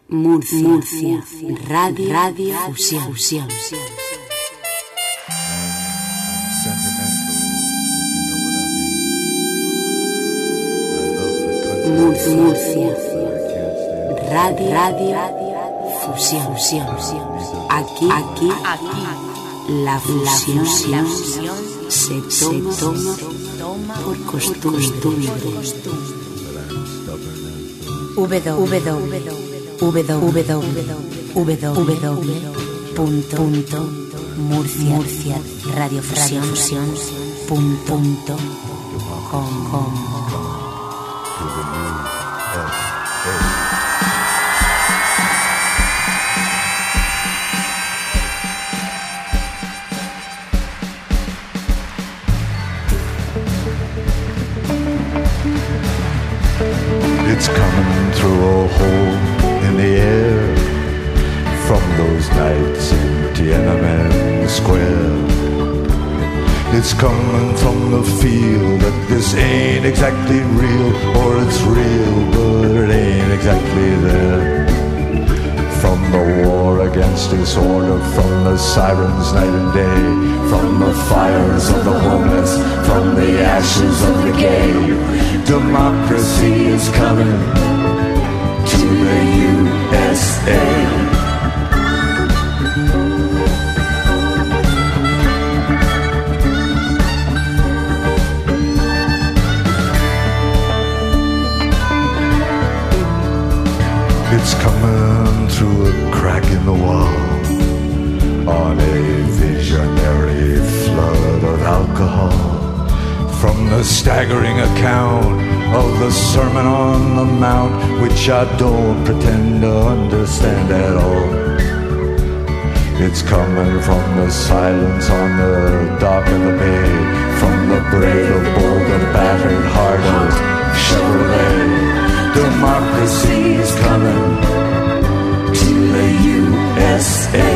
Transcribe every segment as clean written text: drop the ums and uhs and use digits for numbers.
Murcia. Radio Fusión. Murcia. Radio Fusión. Aquí la fusión se toma por costumbre. www.murciaradiofusión.com. It's coming through a hole in the air from those nights in Tiananmen Square. It's coming from the feel that this ain't exactly real, or it's real but it ain't exactly there. From the war against disorder, from the sirens night and day, from the fires of the homeless, from the ashes of the gay, democracy is coming to the USA. It's coming through a crack in the wall on a visionary flood of alcohol. From the staggering account of the Sermon on the Mount, which I don't pretend to understand at all. It's coming from the silence on the dock of the bay, from the brave, the bold, the battered heart of Chevrolet. Democracy is coming to the USA.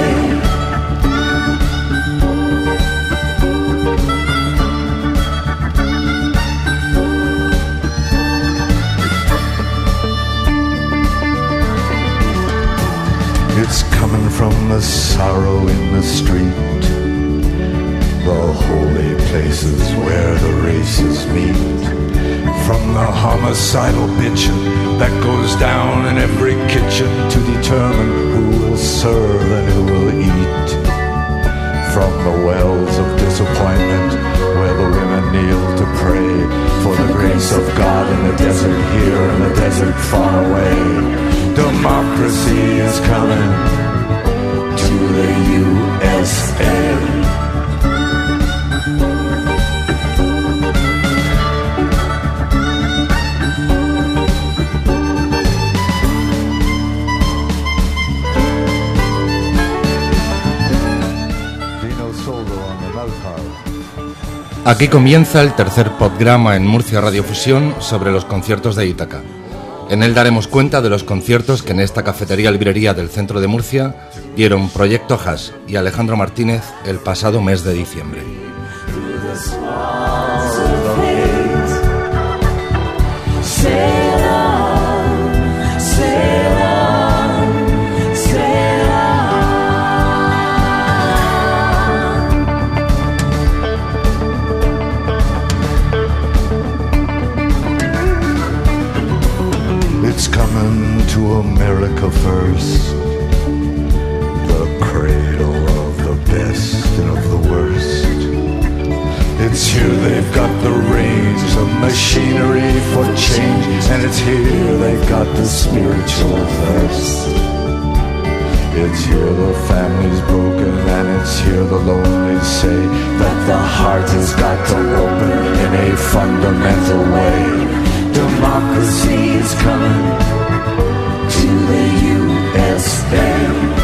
It's coming from the sorrow in the street, the holy places where the races meet. From the homicidal bitching that goes down in every kitchen to determine who will serve and who will eat. From the wells of disappointment where the women kneel to pray for the grace of God in the desert here and the desert far away. Democracy is coming to the USA. Aquí comienza el tercer programa en Murcia Radio Fusión sobre los conciertos de Ítaca. En él daremos cuenta de los conciertos que en esta cafetería-librería del centro de Murcia dieron Proyecto Hash y Alejandro Martínez el pasado mes de diciembre. It's coming to America first, the cradle of the best and of the worst. It's here they've got the reins of machinery for change, and it's here they've got the spiritual thirst. It's here the family's broken, and it's here the lonely say that the heart has got to open in a fundamental way. Democracy is coming to the USA.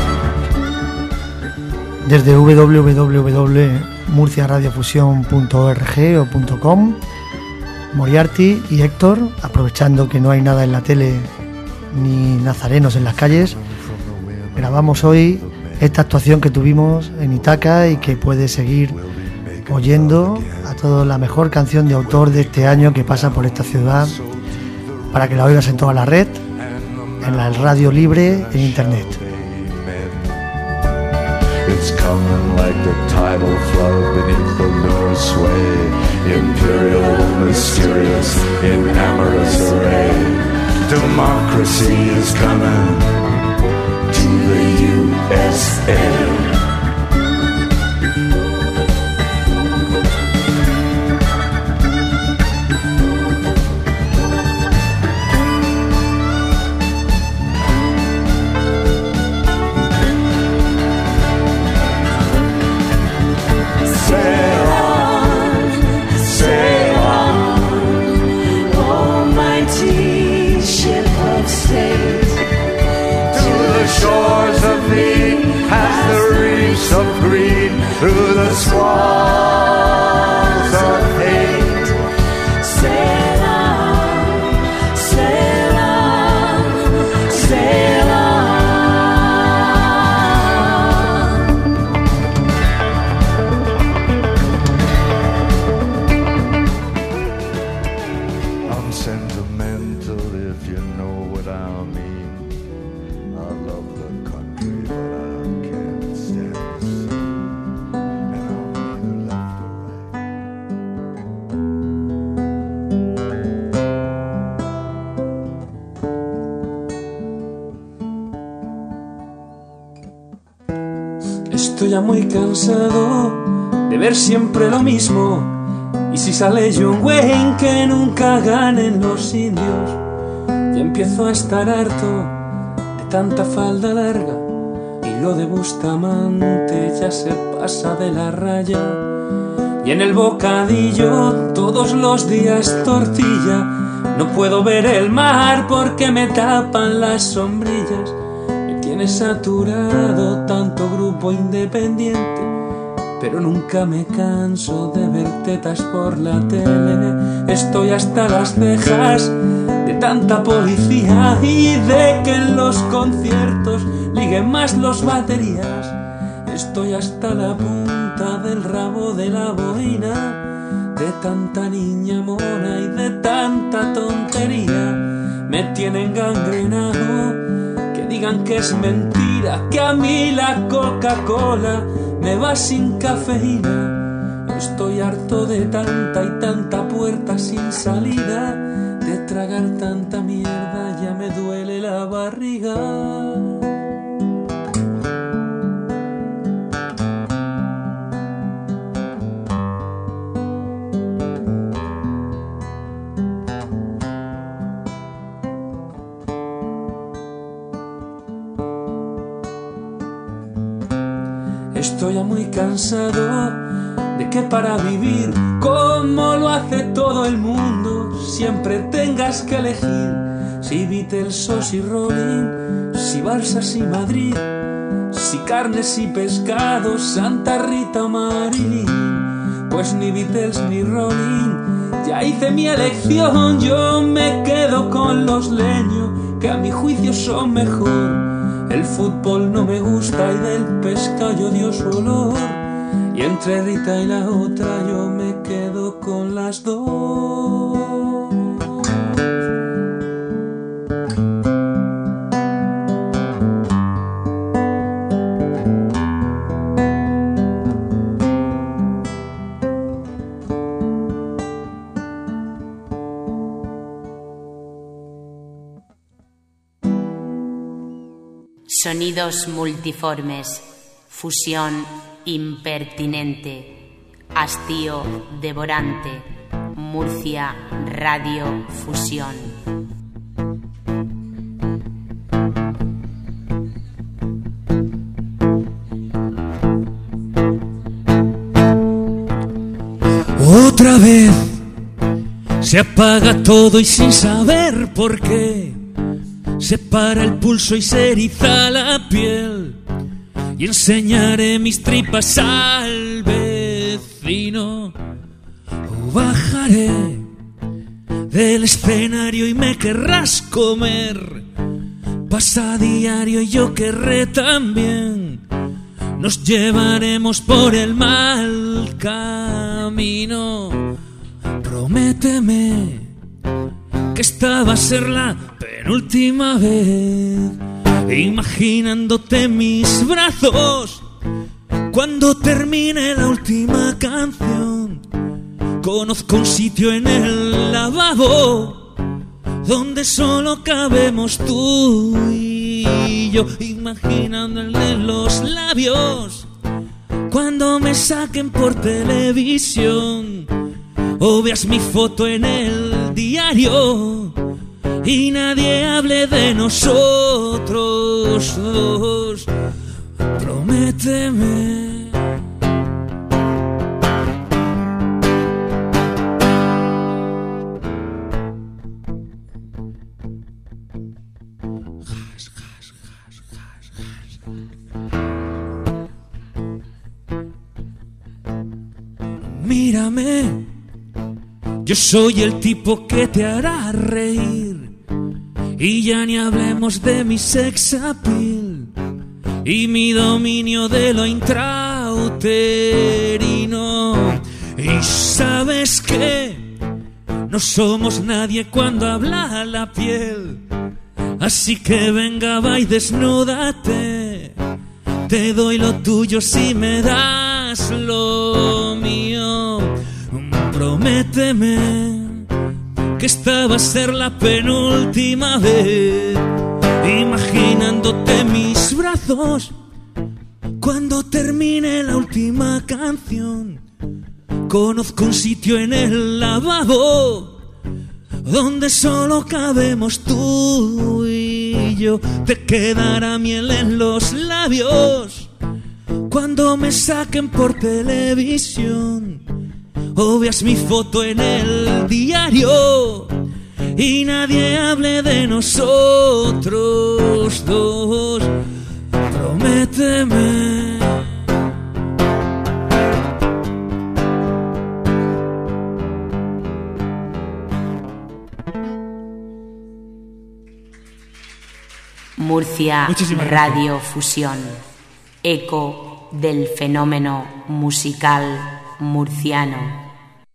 Desde www.murciaradiofusión.org o .com, Moriarty y Héctor, aprovechando que no hay nada en la tele ni nazarenos en las calles, grabamos hoy esta actuación que tuvimos en Ítaca y que puedes seguir oyendo a toda la mejor canción de autor de este año que pasa por esta ciudad, para que la oigas en toda la red, en la radio libre en internet. It's coming like the tidal flood beneath the lunar sway, imperial, mysterious, in amorous array. Democracy is coming to the USA. Shores of thee, past the reefs of green, through the swells of hate. Sail on, sail on, sail on. I'm sentimental if you know what I mean. Estoy ya muy cansado de ver siempre lo mismo. Y si sale John Wayne, que nunca ganen los indios. Ya empiezo a estar harto de tanta falda larga, y lo de Bustamante ya se pasa de la raya. Y en el bocadillo todos los días tortilla. No puedo ver el mar porque me tapan las sombrillas. Me tiene saturado tanto grupo independiente, pero nunca me canso de ver tetas por la tele. Estoy hasta las cejas de tanta policía y de que en los conciertos liguen más los baterías. Estoy hasta la punta del rabo de la boina de tanta niña mona y de tanta tontería. Me tienen gangrenado. Digan que es mentira, que a mí la Coca-Cola me va sin cafeína. Estoy harto de tanta y tanta puerta sin salida, de tragar tanta mierda, ya me duele la barriga. Estoy ya muy cansado de que para vivir como lo hace todo el mundo siempre tengas que elegir si Beatles o si Rolling, si Barça, si Madrid, si carnes y pescados, Santa Rita o Marilyn. Pues ni Beatles ni Rolling, ya hice mi elección, yo me quedo con los leños que a mi juicio son mejor. El fútbol no me gusta y del pescado yo odio su olor. Y entre Rita y la otra yo me quedo con las dos. Sonidos multiformes, fusión impertinente, hastío devorante, Murcia Radio Fusión. Otra vez se apaga todo y sin saber por qué se para el pulso y se eriza la piel. Y enseñaré mis tripas al vecino, o bajaré del escenario y me querrás comer. Pasa a diario y yo querré también. Nos llevaremos por el mal camino. Prométeme que esta va a ser la penúltima penúltima vez, imaginándote en mis brazos. Cuando termine la última canción, conozco un sitio en el lavabo donde solo cabemos tú y yo, imaginando el de los labios. Cuando me saquen por televisión o veas mi foto en el diario y nadie hable de nosotros dos, prométeme. Mírame, yo soy el tipo que te hará reír. Y ya ni hablemos de mi sex appeal y mi dominio de lo intrauterino. Y sabes que no somos nadie cuando habla la piel. Así que venga, va y desnúdate. Te doy lo tuyo si me das lo mío. Prométeme que esta va a ser la penúltima vez, imaginándote en mis brazos. Cuando termine la última canción, conozco un sitio en el lavabo donde solo cabemos tú y yo. Te quedará miel en los labios cuando me saquen por televisión o veas mi foto en el diario y nadie hable de nosotros dos, prométeme. Murcia Radio Fusión, eco del fenómeno musical murciano.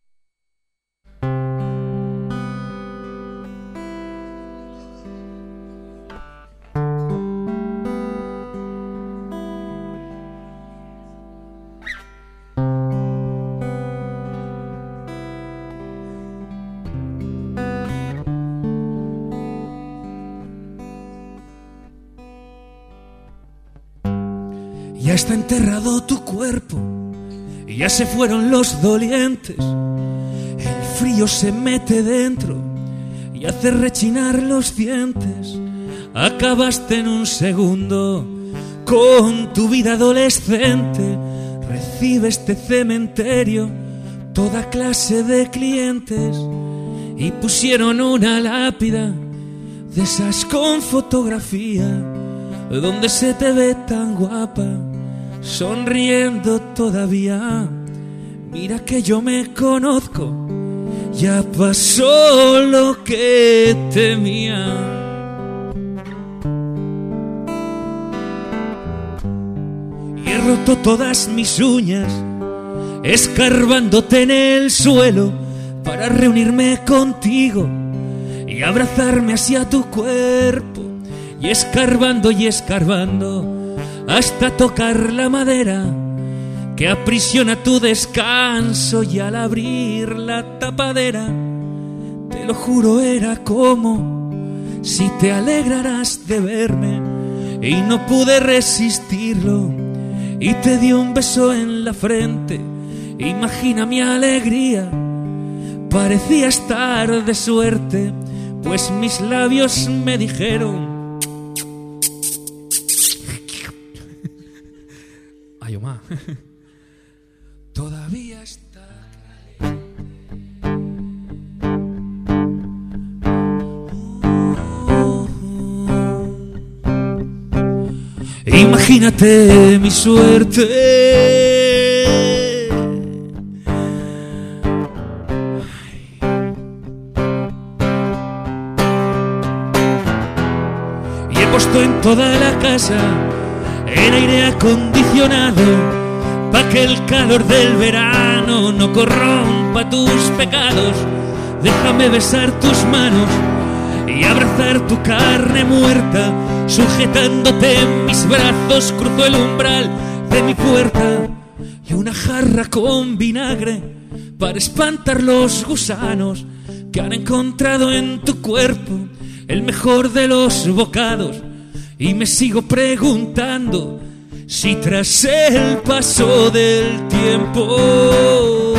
Ya está enterrado tu cuerpo y ya se fueron los dolientes. El frío se mete dentro y hace rechinar los dientes. Acabaste en un segundo con tu vida adolescente. Recibe este cementerio toda clase de clientes y pusieron una lápida de esas con fotografía donde se te ve tan guapa, sonriendo todavía. Mira que yo me conozco, ya pasó lo que temía. Y he roto todas mis uñas, escarbándote en el suelo para reunirme contigo y abrazarme hacia tu cuerpo. Y escarbando hasta tocar la madera que aprisiona tu descanso. Y al abrir la tapadera, te lo juro, era como si te alegraras de verme. Y no pude resistirlo y te di un beso en la frente. Imagina mi alegría, parecía estar de suerte, pues mis labios me dijeron: ay, Omar, todavía está caliente. Imagínate mi suerte. Y he puesto en toda la casa el aire acondicionado pa' que el calor del verano no corrompa tus pecados. Déjame besar tus manos y abrazar tu carne muerta. Sujetándote en mis brazos cruzo el umbral de mi puerta, y una jarra con vinagre para espantar los gusanos que han encontrado en tu cuerpo el mejor de los bocados. Y me sigo preguntando si tras el paso del tiempo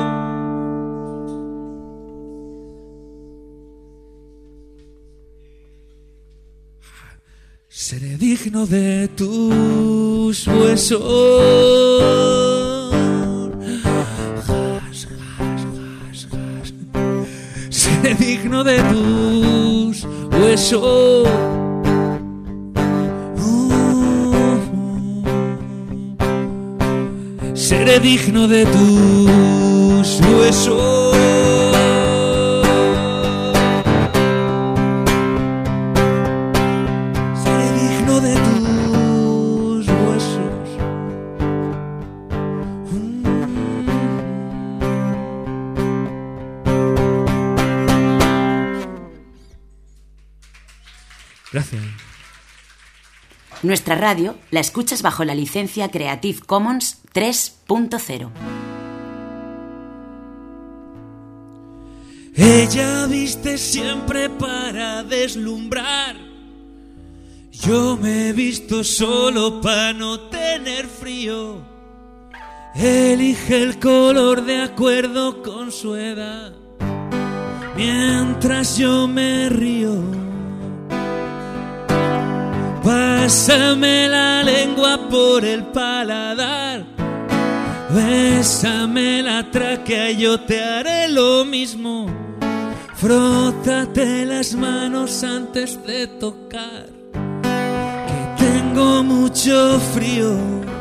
seré digno de tus huesos. Seré digno de tus huesos. Seré digno de tus huesos. Seré digno de tus huesos. Gracias. Nuestra radio la escuchas bajo la licencia Creative Commons 3.0. Ella viste siempre para deslumbrar. Yo me he visto solo para no tener frío. Elige el color de acuerdo con su edad, mientras yo me río. Pásame la lengua por el paladar, bésame la tráquea y yo te haré lo mismo. Frótate las manos antes de tocar, que tengo mucho frío.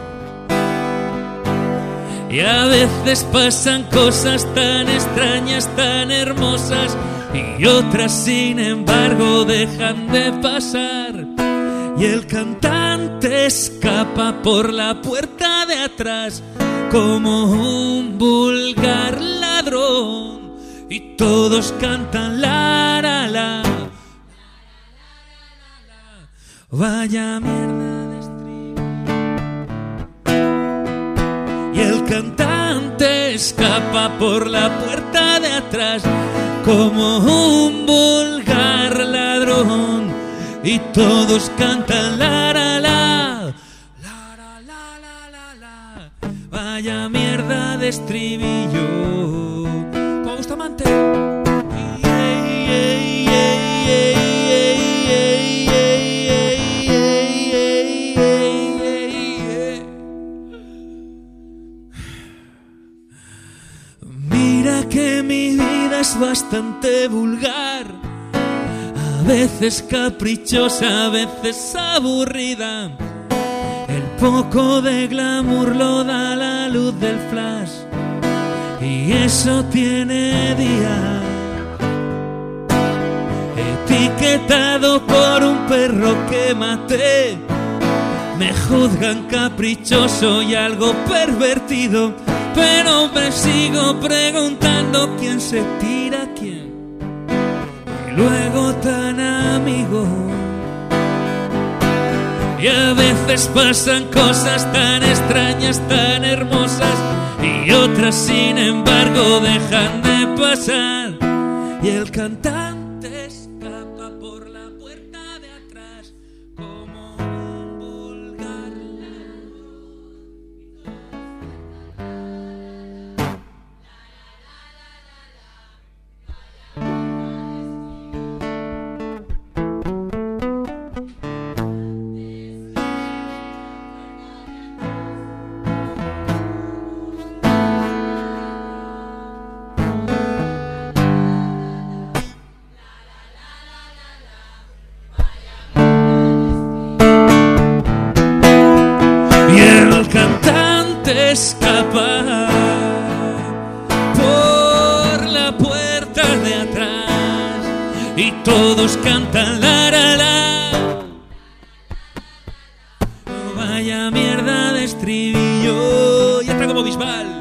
Y a veces pasan cosas tan extrañas, tan hermosas, y otras sin embargo dejan de pasar. Y el cantante escapa por la puerta de atrás como un vulgar ladrón, y todos cantan la la la. Vaya mierda de estribillo. Y el cantante escapa por la puerta de atrás como un vulgar ladrón, y todos cantan la la la, la la la la la la. Vaya mierda de estribillo. ¿Cómo Bustamante? Mira que mi vida es bastante vulgar, a veces caprichosa, a veces aburrida. El poco de glamour lo da la luz del flash, y eso tiene día. Etiquetado por un perro que maté, me juzgan caprichoso y algo pervertido, pero me sigo preguntando quién se tira a quién. Luego tan amigo. Y a veces pasan cosas tan extrañas, tan hermosas, y otras sin embargo dejan de pasar. Y el cantante escapa por la puerta de atrás como un vulgar escapa por la puerta de atrás y todos cantan la la la. Vaya mierda de estribillo, y entra como Bisbal.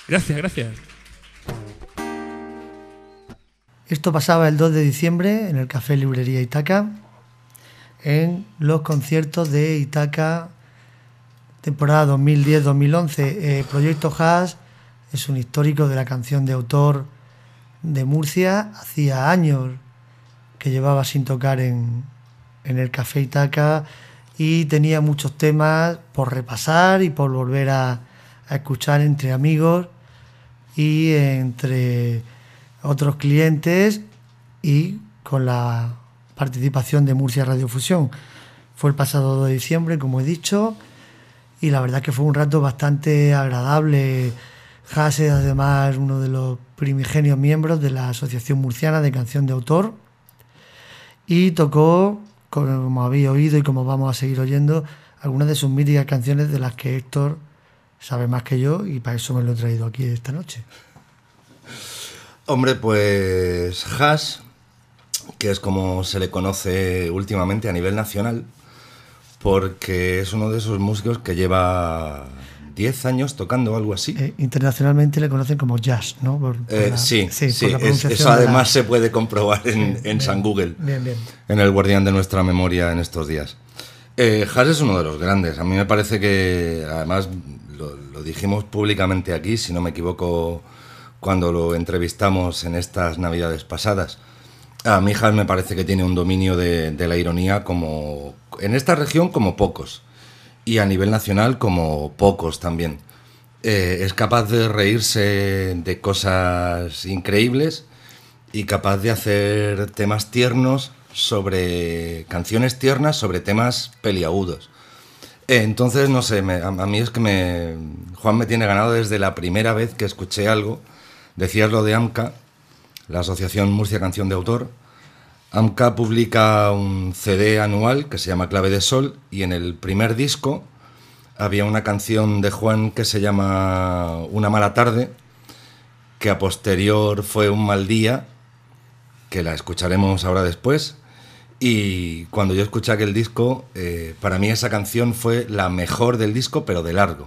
Gracias. Esto pasaba el 2 de diciembre en el Café Librería Ítaca, en los conciertos de Ítaca, temporada 2010-2011. Proyecto Hash es un histórico de la canción de autor de Murcia. Hacía años que llevaba sin tocar en el Café Ítaca y tenía muchos temas por repasar y por volver a escuchar entre amigos y entre otros clientes y con la participación de Murcia Radiofusión. Fue el pasado 2 de diciembre, como he dicho, y la verdad que fue un rato bastante agradable. Hash es además uno de los primigenios miembros de la Asociación Murciana de Canción de Autor y tocó, como habéis oído y como vamos a seguir oyendo, algunas de sus míticas canciones de las que Héctor sabe más que yo y para eso me lo he traído aquí esta noche. Hombre, pues Hash, que es como se le conoce últimamente a nivel nacional, porque es uno de esos músicos que lleva 10 años tocando, algo así. Internacionalmente le conocen como jazz, ¿no? Sí, eso además se puede comprobar en San Google, bien. En el guardián de nuestra memoria en estos días. Hash es uno de los grandes. A mí me parece que, además, lo dijimos públicamente aquí, si no me equivoco, cuando lo entrevistamos en estas navidades pasadas. A mí Hash me parece que tiene un dominio de la ironía como en esta región como pocos, y a nivel nacional como pocos también. Es capaz de reírse de cosas increíbles y capaz de hacer temas tiernos sobre canciones tiernas, sobre temas peliagudos. Entonces, no sé, a mí es que Juan me tiene ganado desde la primera vez que escuché algo. Decías lo de AMCA, la Asociación Murcia Canción de Autor. AMCA publica un CD anual que se llama Clave de Sol y en el primer disco había una canción de Juan que se llama Una mala tarde, que a posterior fue Un mal día, que la escucharemos ahora después. Y cuando yo escuché aquel disco, para mí esa canción fue la mejor del disco, pero de largo.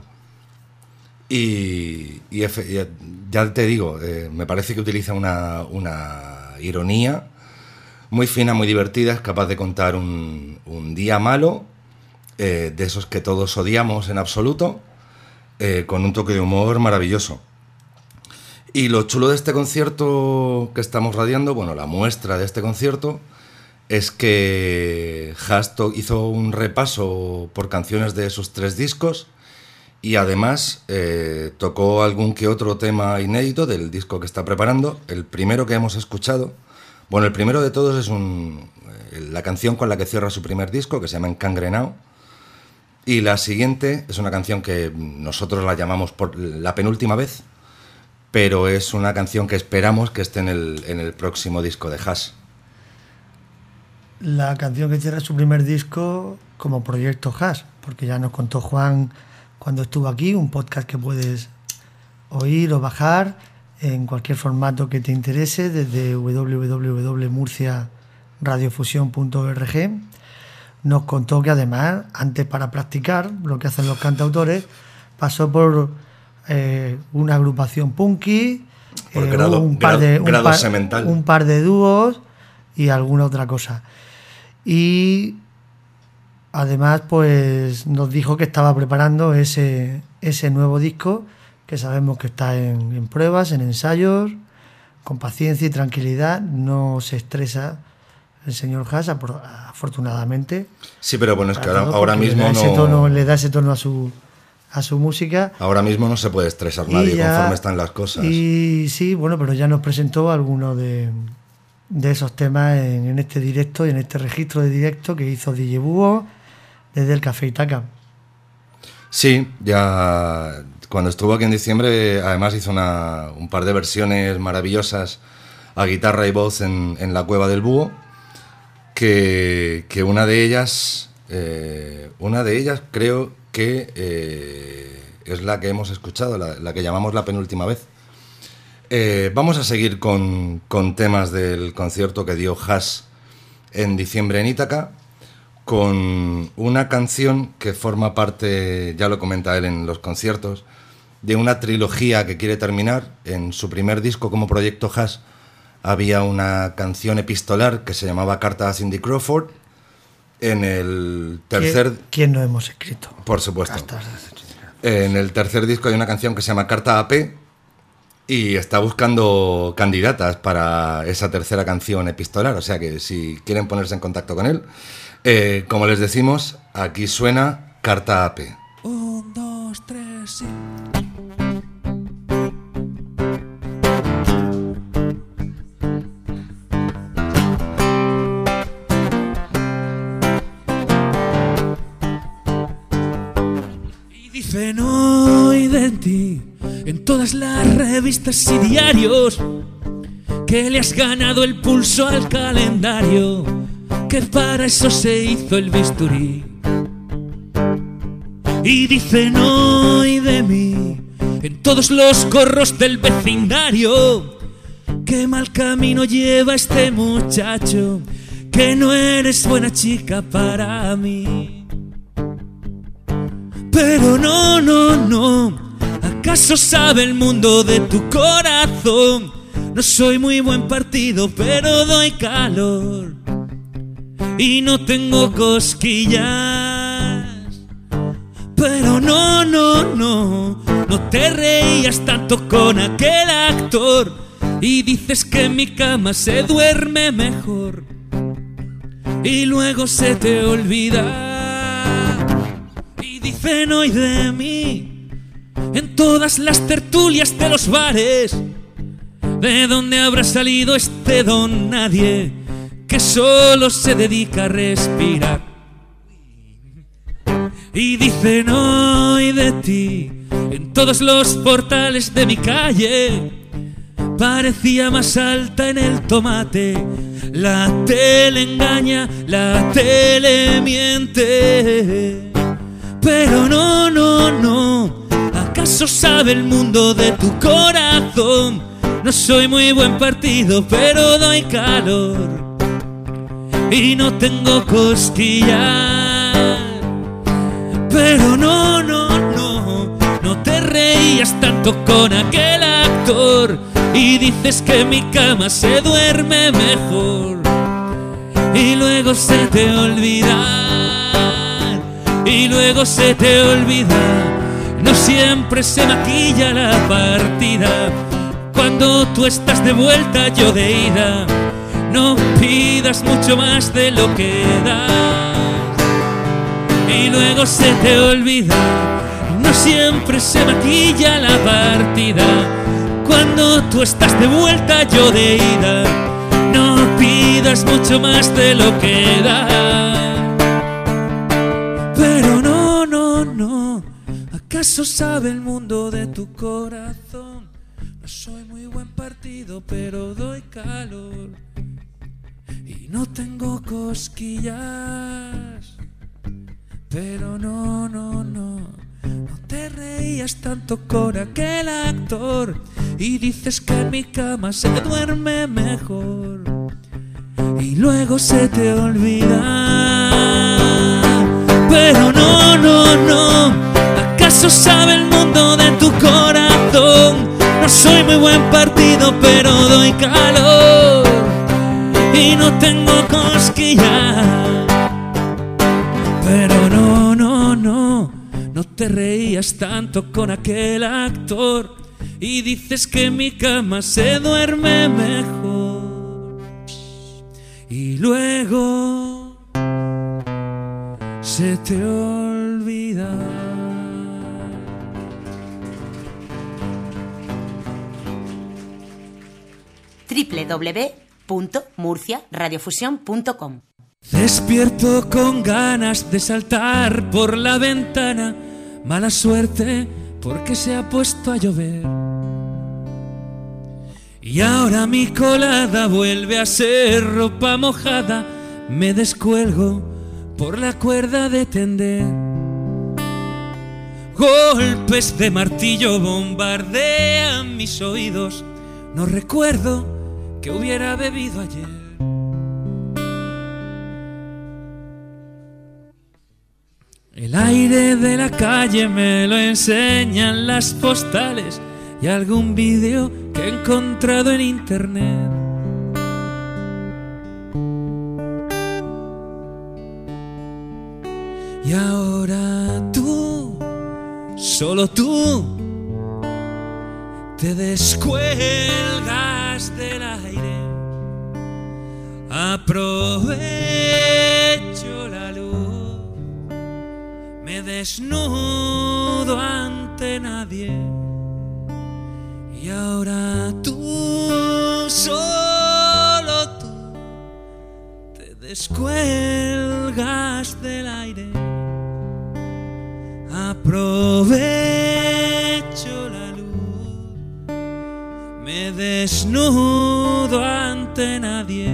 Y ya te digo, me parece que utiliza una ironía muy fina, muy divertida, es capaz de contar un día malo, de esos que todos odiamos en absoluto, con un toque de humor maravilloso. Y lo chulo de este concierto que estamos radiando, bueno, la muestra de este concierto, es que Hash hizo un repaso por canciones de sus 3 discos y además tocó algún que otro tema inédito del disco que está preparando. El primero que hemos escuchado, bueno, el primero de todos es la canción con la que cierra su primer disco, que se llama Encangrenao, y la siguiente es una canción que nosotros la llamamos por la penúltima vez, pero es una canción que esperamos que esté en el próximo disco de Hash. La canción que cierra su primer disco como proyecto Hash, porque ya nos contó Juan cuando estuvo aquí, un podcast que puedes oír o bajar en cualquier formato que te interese desde www.murciaradiofusion.org. Nos contó que además, antes para practicar lo que hacen los cantautores, pasó por una agrupación punky, un par de dúos y alguna otra cosa. Y además pues nos dijo que estaba preparando ese nuevo disco, que sabemos que está en pruebas, en ensayos, con paciencia y tranquilidad. No se estresa el señor Hash, afortunadamente. Sí, pero bueno, es que ahora mismo le da ese tono a su música. Ahora mismo no se puede estresar nadie conforme están las cosas. Y sí, bueno, pero ya nos presentó algunos de esos temas en este directo y en este registro de directo que hizo DJ Búho desde el Café Ítaca. Sí, ya cuando estuvo aquí en diciembre, además hizo un par de versiones maravillosas a guitarra y voz en la Cueva del Búho, que una de ellas creo que es la que hemos escuchado, la que llamamos la penúltima vez. Vamos a seguir con temas del concierto que dio Hash en diciembre en Ítaca, con una canción que forma parte, ya lo comenta él en los conciertos, de una trilogía que quiere terminar. En su primer disco como Proyecto Hash había una canción epistolar que se llamaba Carta a Cindy Crawford. En el tercer... ¿Quién no hemos escrito? Por supuesto. En el tercer disco hay una canción que se llama Carta a P y está buscando candidatas para esa tercera canción epistolar. O sea que si quieren ponerse en contacto con él, como les decimos, aquí suena Carta a P. 1, 2, 3, sí. Y dicen hoy de ti en todas las revistas y diarios que le has ganado el pulso al calendario, que para eso se hizo el bisturí. Y dicen hoy de mí en todos los corros del vecindario que mal camino lleva este muchacho, que no eres buena chica para mí. Pero no, no, no, ¿acaso sabe el mundo de tu corazón? No soy muy buen partido, pero doy calor y no tengo cosquillas. Pero no, no, no, no te reías tanto con aquel actor y dices que en mi cama se duerme mejor y luego se te olvida. Y dicen hoy de mí en todas las tertulias de los bares, ¿de dónde habrá salido este don nadie que solo se dedica a respirar? Y dicen hoy de ti en todos los portales de mi calle, parecía más alta en el tomate. La tele engaña, la tele miente. Pero no, no, no, ¿acaso sabe el mundo de tu corazón? No soy muy buen partido, pero doy calor y no tengo cosquillas. Pero no, no, no, no te reías tanto con aquel actor y dices que en mi cama se duerme mejor y luego se te olvida. Y luego se te olvida. No siempre se maquilla la partida. Cuando tú estás de vuelta, yo de ida. No pidas mucho más de lo que das. Y luego se te olvida. No siempre se maquilla la partida. Cuando tú estás de vuelta, yo de ida. No pidas mucho más de lo que das. Pero no, no, no, ¿acaso sabe el mundo de tu corazón? No soy muy buen partido, pero doy calor y no tengo cosquillas. Pero no, no, no, no te reías tanto con aquel actor y dices que en mi cama se duerme mejor y luego se te olvida. Pero no, no, no, ¿acaso sabe el mundo de tu corazón? No soy muy buen partido, pero doy calor y no tengo cosquillas. Pero no, no, no, no te reías tanto con aquel actor y dices que en mi cama se duerme mejor y luego se te olvida. www.murciaradiofusión.com. Despierto con ganas de saltar por la ventana. Mala suerte porque se ha puesto a llover. Y ahora mi colada vuelve a ser ropa mojada. Me descuelgo por la cuerda de tender. Golpes de martillo bombardean mis oídos. No recuerdo que hubiera bebido ayer. El aire de la calle me lo enseñan las postales y algún vídeo que he encontrado en internet. Y ahora tú, solo tú, te descuelgas del aire. Aprovecho la luz, me desnudo ante nadie. Y ahora tú, solo tú, te descuelgas del aire. Aprovecho la luz, me desnudo ante nadie.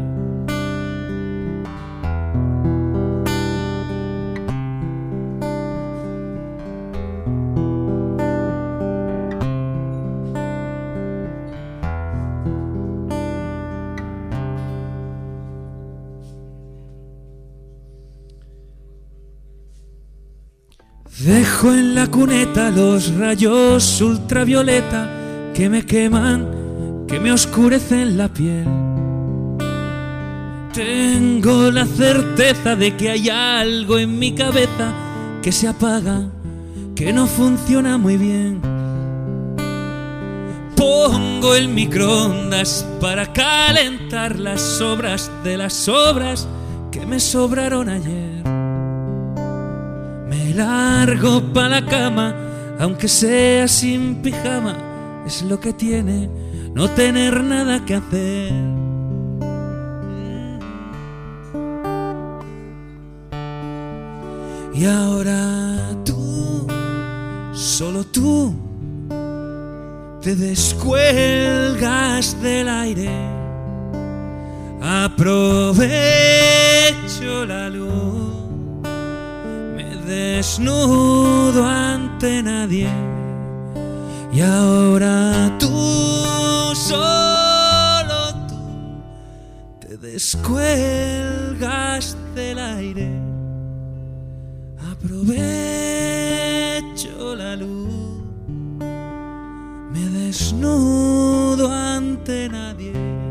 Dejo en la cuneta los rayos ultravioleta que me queman, que me oscurecen la piel. Tengo la certeza de que hay algo en mi cabeza que se apaga, que no funciona muy bien. Pongo el microondas para calentar las sobras de las sobras que me sobraron ayer. Me largo pa' la cama, aunque sea sin pijama, es lo que tiene no tener nada que hacer. Y ahora tú, solo tú, te descuelgas del aire. Aprovecho la luz, desnudo ante nadie. Y ahora tú, solo tú, te descuelgas del aire. Aprovecho la luz, me desnudo ante nadie.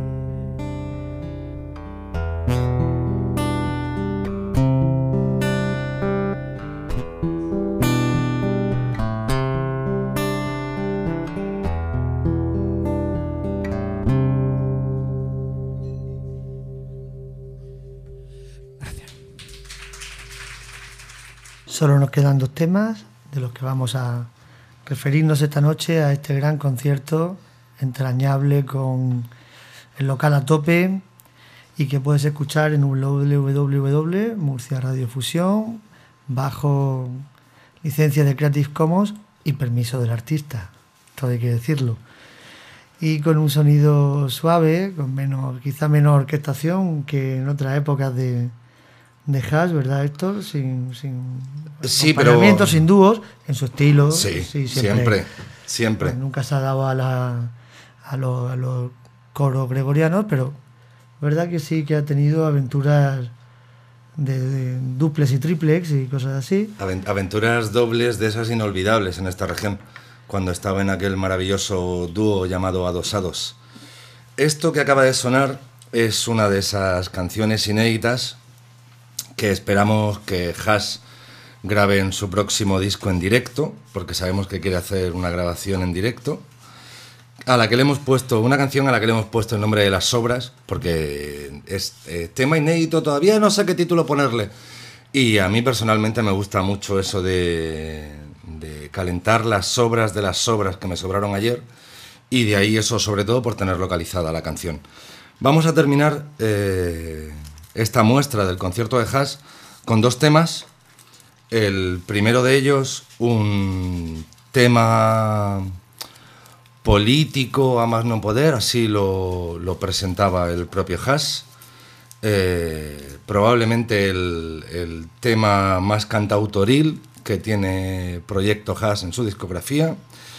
Solo nos quedan 2 temas de los que vamos a referirnos esta noche a este gran concierto entrañable con el local a tope y que puedes escuchar en www.Murcia Radio Fusión bajo licencia de Creative Commons y permiso del artista, todo hay que decirlo, y con un sonido suave, con quizá menor orquestación que en otras épocas de Hash, ¿verdad, Héctor? Sin acompañamientos, sin dúos, en su estilo. Sí, siempre. Pues nunca se ha dado a los coros gregorianos, pero verdad que sí que ha tenido aventuras de duplex y triplex y cosas así. Aventuras dobles de esas inolvidables en esta región, cuando estaba en aquel maravilloso dúo llamado Adosados. Esto que acaba de sonar es una de esas canciones inéditas que esperamos que Hash grabe en su próximo disco en directo, porque sabemos que quiere hacer una grabación en directo, a la que le hemos puesto una canción a la que le hemos puesto el nombre de Las Sobras, porque es tema inédito, todavía no sé qué título ponerle, y a mí personalmente me gusta mucho eso de calentar las sobras de las sobras que me sobraron ayer, y de ahí eso sobre todo por tener localizada la canción. Vamos a terminar esta muestra del concierto de Hash con 2 temas. El primero de ellos, un tema político a más no poder, así lo presentaba el propio Hash. Probablemente el tema más cantautoril que tiene Proyecto Hash en su discografía.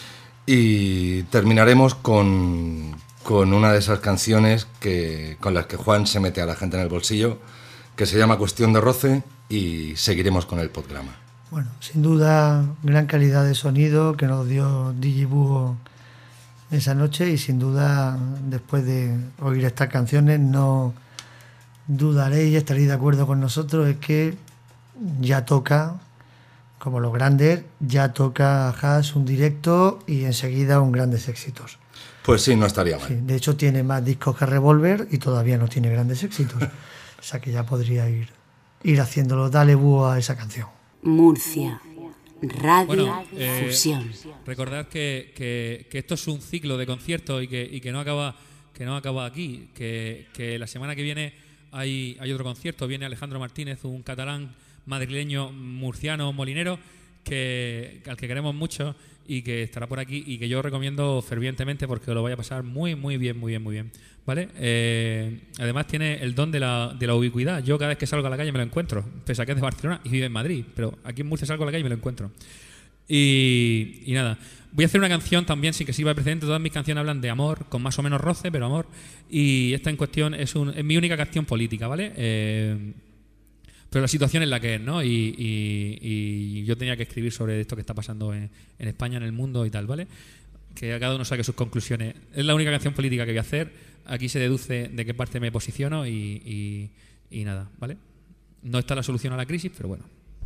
Y terminaremos con una de esas canciones con las que Juan se mete a la gente en el bolsillo, que se llama Cuestión de Roce, y seguiremos con el programa. Bueno, sin duda, gran calidad de sonido que nos dio Digibúho esa noche, y sin duda, después de oír estas canciones, no dudaréis y estaréis de acuerdo con nosotros, es que ya toca, como los grandes, ya toca Hash un directo y enseguida un grandes éxitos. Pues sí, no estaría mal. Sí, de hecho tiene más discos que Revolver y todavía no tiene grandes éxitos. O sea que ya podría ir haciéndolo. Dale búho a esa canción. Murcia, Radio Fusión. Recordad que esto es un ciclo de conciertos y que no acaba aquí, que la semana que viene hay otro concierto. Viene Alejandro Martínez, un catalán madrileño, murciano, molinero, al que queremos mucho y que estará por aquí y que yo recomiendo fervientemente porque lo vaya a pasar muy bien, ¿vale? Además tiene el don de la ubicuidad. Yo cada vez que salgo a la calle me lo encuentro, pese a que es de Barcelona y vive en Madrid, pero aquí en Murcia salgo a la calle y me lo encuentro. Y nada, voy a hacer una canción también sin que sirva de precedente. Todas mis canciones hablan de amor, con más o menos roce, pero amor. Y esta en cuestión es mi única canción política, ¿vale? Pero la situación es la que es, ¿no? Y yo tenía que escribir sobre esto que está pasando en España, en el mundo y tal, ¿vale? Que cada uno saque sus conclusiones. Es la única canción política que voy a hacer. Aquí se deduce de qué parte me posiciono y nada, ¿vale? No está la solución a la crisis, pero bueno.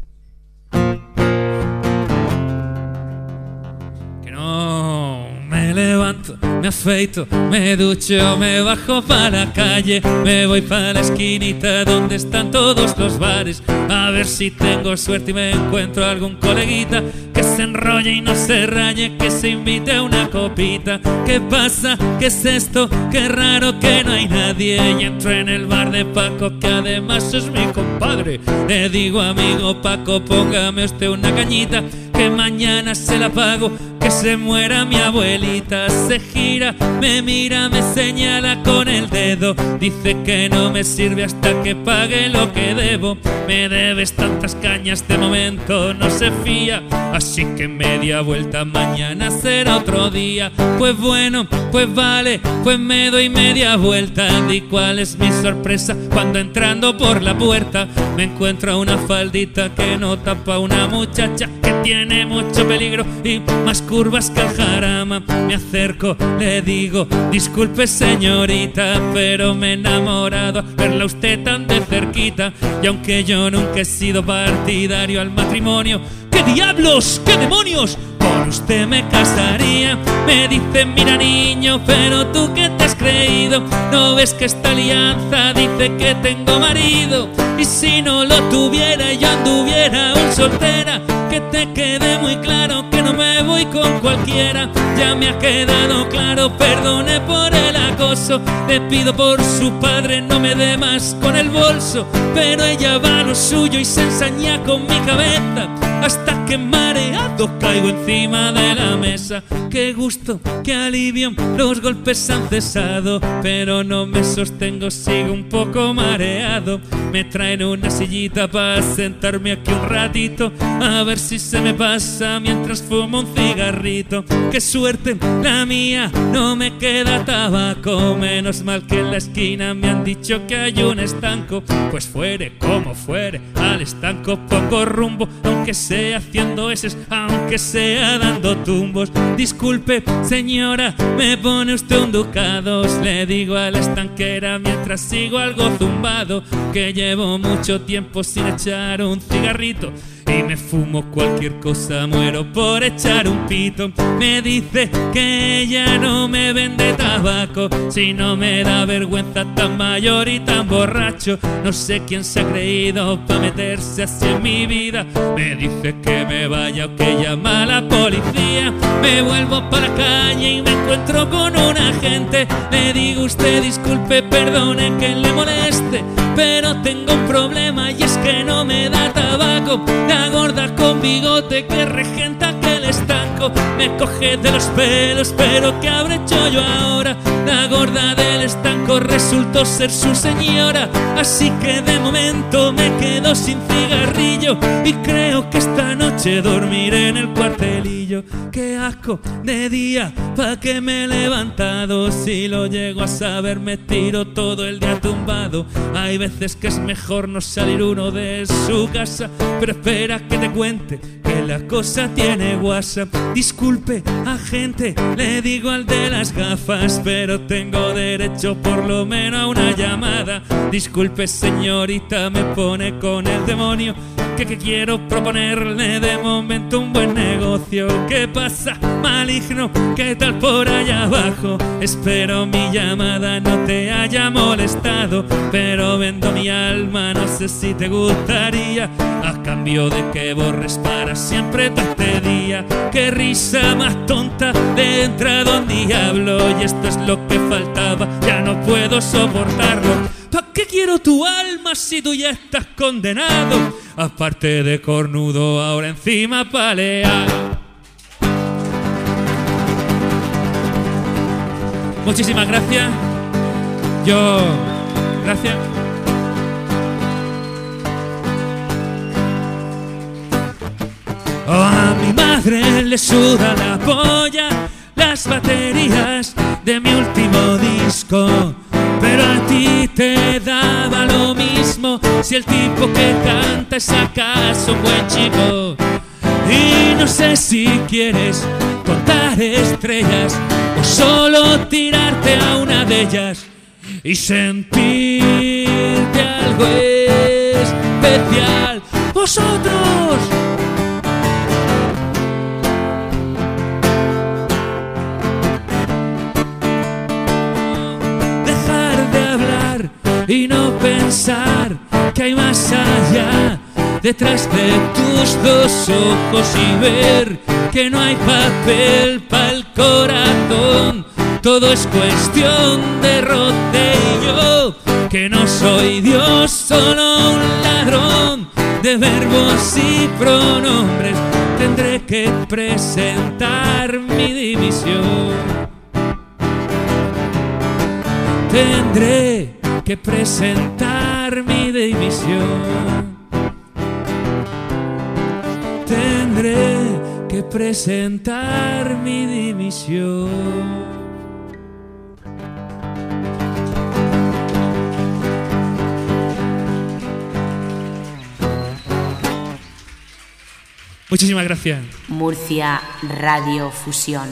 Que no me levanto, me afeito, me ducho, me bajo para la calle, me voy para la esquinita donde están todos los bares, a ver si tengo suerte y me encuentro algún coleguita que se enrolle y no se raye, que se invite a una copita. ¿Qué pasa? ¿Qué es esto? Qué raro que no hay nadie. Y entro en el bar de Paco, que además es mi compadre. Le digo, amigo Paco, póngame usted una cañita, que mañana se la pago, que se muera mi abuelita. Se gira, me mira, me señala con el dedo, dice que no me sirve hasta que pague lo que debo. Me debes tantas cañas, de momento no se fía, así que media vuelta, mañana será otro día. Pues bueno, pues vale, pues me doy media vuelta. ¿Y cuál es mi sorpresa? Cuando entrando por la puerta me encuentro una faldita que no tapa, una muchacha que tiene mucho peligro y más curvas que el jarama. Me acerco, le digo, disculpe señorita, pero me he enamorado al verla usted tan de cerquita. Y aunque yo nunca he sido partidario al matrimonio, ¿qué diablos, qué demonios? Con usted me casaría. Me dice, mira niño, pero tú ¿qué te has creído? ¿No ves que esta alianza dice que tengo marido? Y si no lo tuviera yo anduviera aún soltera. Que te quede muy claro que no me voy con cualquiera. Ya me ha quedado claro, perdone por el acoso. Le pido por su padre no me dé más con el bolso. Pero ella va a lo suyo y se ensaña con mi cabeza, hasta que mareado caigo encima de la mesa. Qué gusto, qué alivio, los golpes han cesado, pero no me sostengo, sigo un poco mareado. Me traen una sillita para sentarme aquí un ratito, a ver si se me pasa mientras fumo un cigarrito. Qué suerte la mía, no me queda tabaco, menos mal que en la esquina me han dicho que hay un estanco. Pues fuere como fuere, al estanco pongo rumbo, aunque sea haciendo eses, aunque sea dando tumbos. Disculpe señora, me pone usted un ducados, le digo a la estanquera mientras sigo algo zumbado, que llevo mucho tiempo sin echar un cigarrito y me fumo cualquier cosa, muero por echar un pito. Me dice que ella no me vende tabaco, si no me da vergüenza tan mayor y tan borracho. No sé quién se ha creído pa' meterse así en mi vida. Me dice que me vaya o que llama a la policía. Me vuelvo para la calle y me encuentro con un agente. Le digo, usted disculpe, perdone que le moleste, pero tengo un problema y es que no me da tabaco. La gorda con bigote que regenta aquel estanco me coge de los pelos, pero ¿qué habré hecho yo ahora? La gorda del estanco resultó ser su señora, así que de momento me quedo sin cigarrillo y creo que esta noche dormiré en el cuartelillo. sucio. Qué asco de día, pa' que me he levantado. Si lo llego a saber me tiro todo el día tumbado. Hay veces que es mejor no salir uno de su casa, pero espera que te cuente que la cosa tiene WhatsApp. Disculpe, agente, le digo al de las gafas, pero tengo derecho por lo menos a una llamada. Disculpe, señorita, me pone con el demonio, que quiero proponerle de momento un buen negocio. ¿Qué pasa, maligno? ¿Qué tal por allá abajo? Espero mi llamada no te haya molestado, pero vendo mi alma, no sé si te gustaría, a cambio de que borres para siempre todo este día. Qué risa más tonta, de entrada un diablo, y esto es lo que faltaba, ya no puedo soportarlo. ¿Pa' qué quiero tu alma si tú ya estás condenado? Aparte de cornudo, ahora encima paleado. Muchísimas gracias. Gracias. Oh, a mi madre le suda la polla las baterías de mi último disco, pero a ti te daba lo mismo si el tipo que canta es acaso un buen chico. Y no sé si quieres contar estrellas o solo tirarte a una de ellas y sentirte algo especial. ¡Vosotros! Y no pensar que hay más allá detrás de tus dos ojos y ver que no hay papel pa'l corazón. Todo es cuestión de rote y yo, que no soy Dios, solo un ladrón de verbos y pronombres, tendré que presentar mi dimisión. Tendré que presentar mi dimisión. Tendré que presentar mi dimisión. Muchísimas gracias. Murcia Radio Fusión.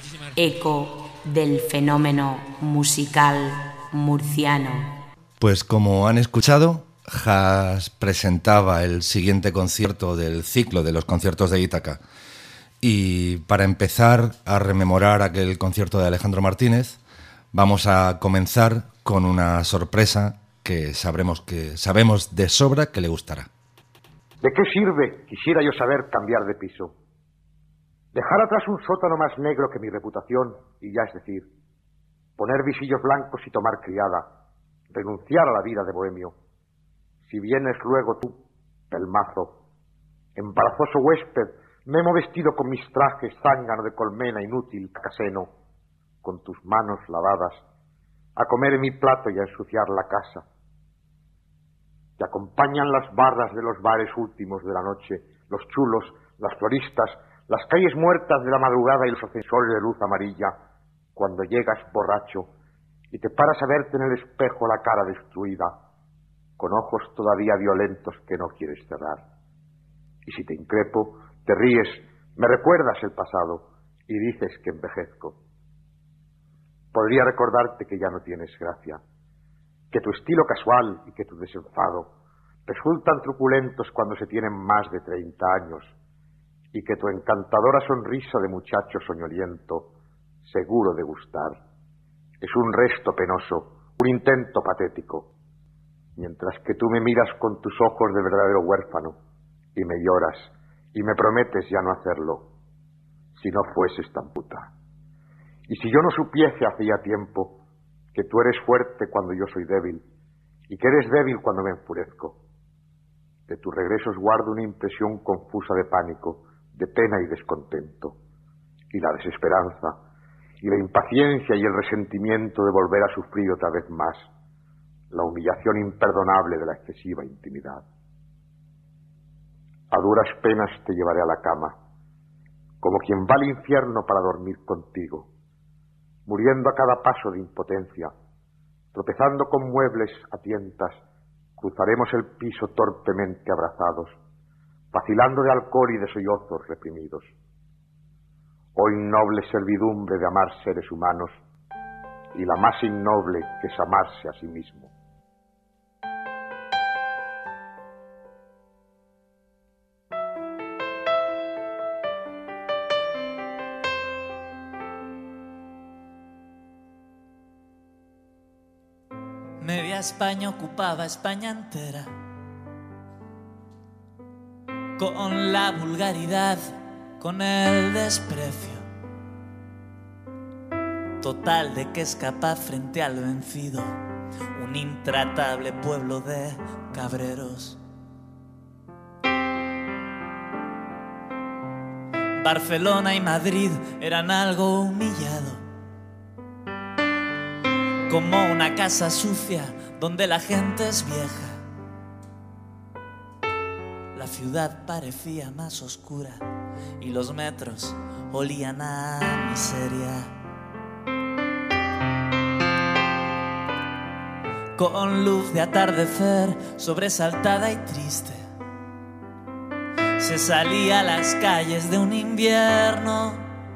Eco del fenómeno musical murciano. Pues como han escuchado, Haas presentaba el siguiente concierto del ciclo de los conciertos de Ítaca. Y para empezar a rememorar aquel concierto de Alejandro Martínez, vamos a comenzar con una sorpresa que sabemos de sobra que le gustará. ¿De qué sirve, quisiera yo saber, cambiar de piso? Dejar atrás un sótano más negro que mi reputación, y ya es decir, poner visillos blancos y tomar criada, renunciar a la vida de bohemio. Si vienes luego tú, pelmazo, embarazoso huésped, memo vestido con mis trajes, zángano de colmena, inútil, caseno, con tus manos lavadas, a comer en mi plato y a ensuciar la casa. Te acompañan las barras de los bares últimos de la noche, los chulos, las floristas, las calles muertas de la madrugada y los ascensores de luz amarilla, cuando llegas borracho y te paras a verte en el espejo la cara destruida, con ojos todavía violentos que no quieres cerrar. Y si te increpo, te ríes, me recuerdas el pasado y dices que envejezco. Podría recordarte que ya no tienes gracia, que tu estilo casual y que tu desenfado resultan truculentos cuando se tienen más de 30 años, y que tu encantadora sonrisa de muchacho soñoliento, seguro de gustar, es un resto penoso, un intento patético, mientras que tú me miras con tus ojos de verdadero huérfano, y me lloras, y me prometes ya no hacerlo, si no fueses tan puta. Y si yo no supiese hace ya tiempo que tú eres fuerte cuando yo soy débil, y que eres débil cuando me enfurezco, de tus regresos guardo una impresión confusa de pánico, de pena y descontento, y la desesperanza, y la impaciencia y el resentimiento de volver a sufrir otra vez más la humillación imperdonable de la excesiva intimidad. A duras penas te llevaré a la cama, como quien va al infierno para dormir contigo, muriendo a cada paso de impotencia, tropezando con muebles a tientas, cruzaremos el piso torpemente abrazados, vacilando de alcohol y de sollozos reprimidos. Oh innoble servidumbre de amar seres humanos, y la más innoble que es amarse a sí mismo. Media España ocupaba España entera, con la vulgaridad, con el desprecio total de que es capaz frente al vencido, un intratable pueblo de cabreros. Barcelona y Madrid eran algo humillado, como una casa sucia donde la gente es vieja. La ciudad parecía más oscura y los metros olían a miseria. Con luz de atardecer sobresaltada y triste, se salía a las calles de un invierno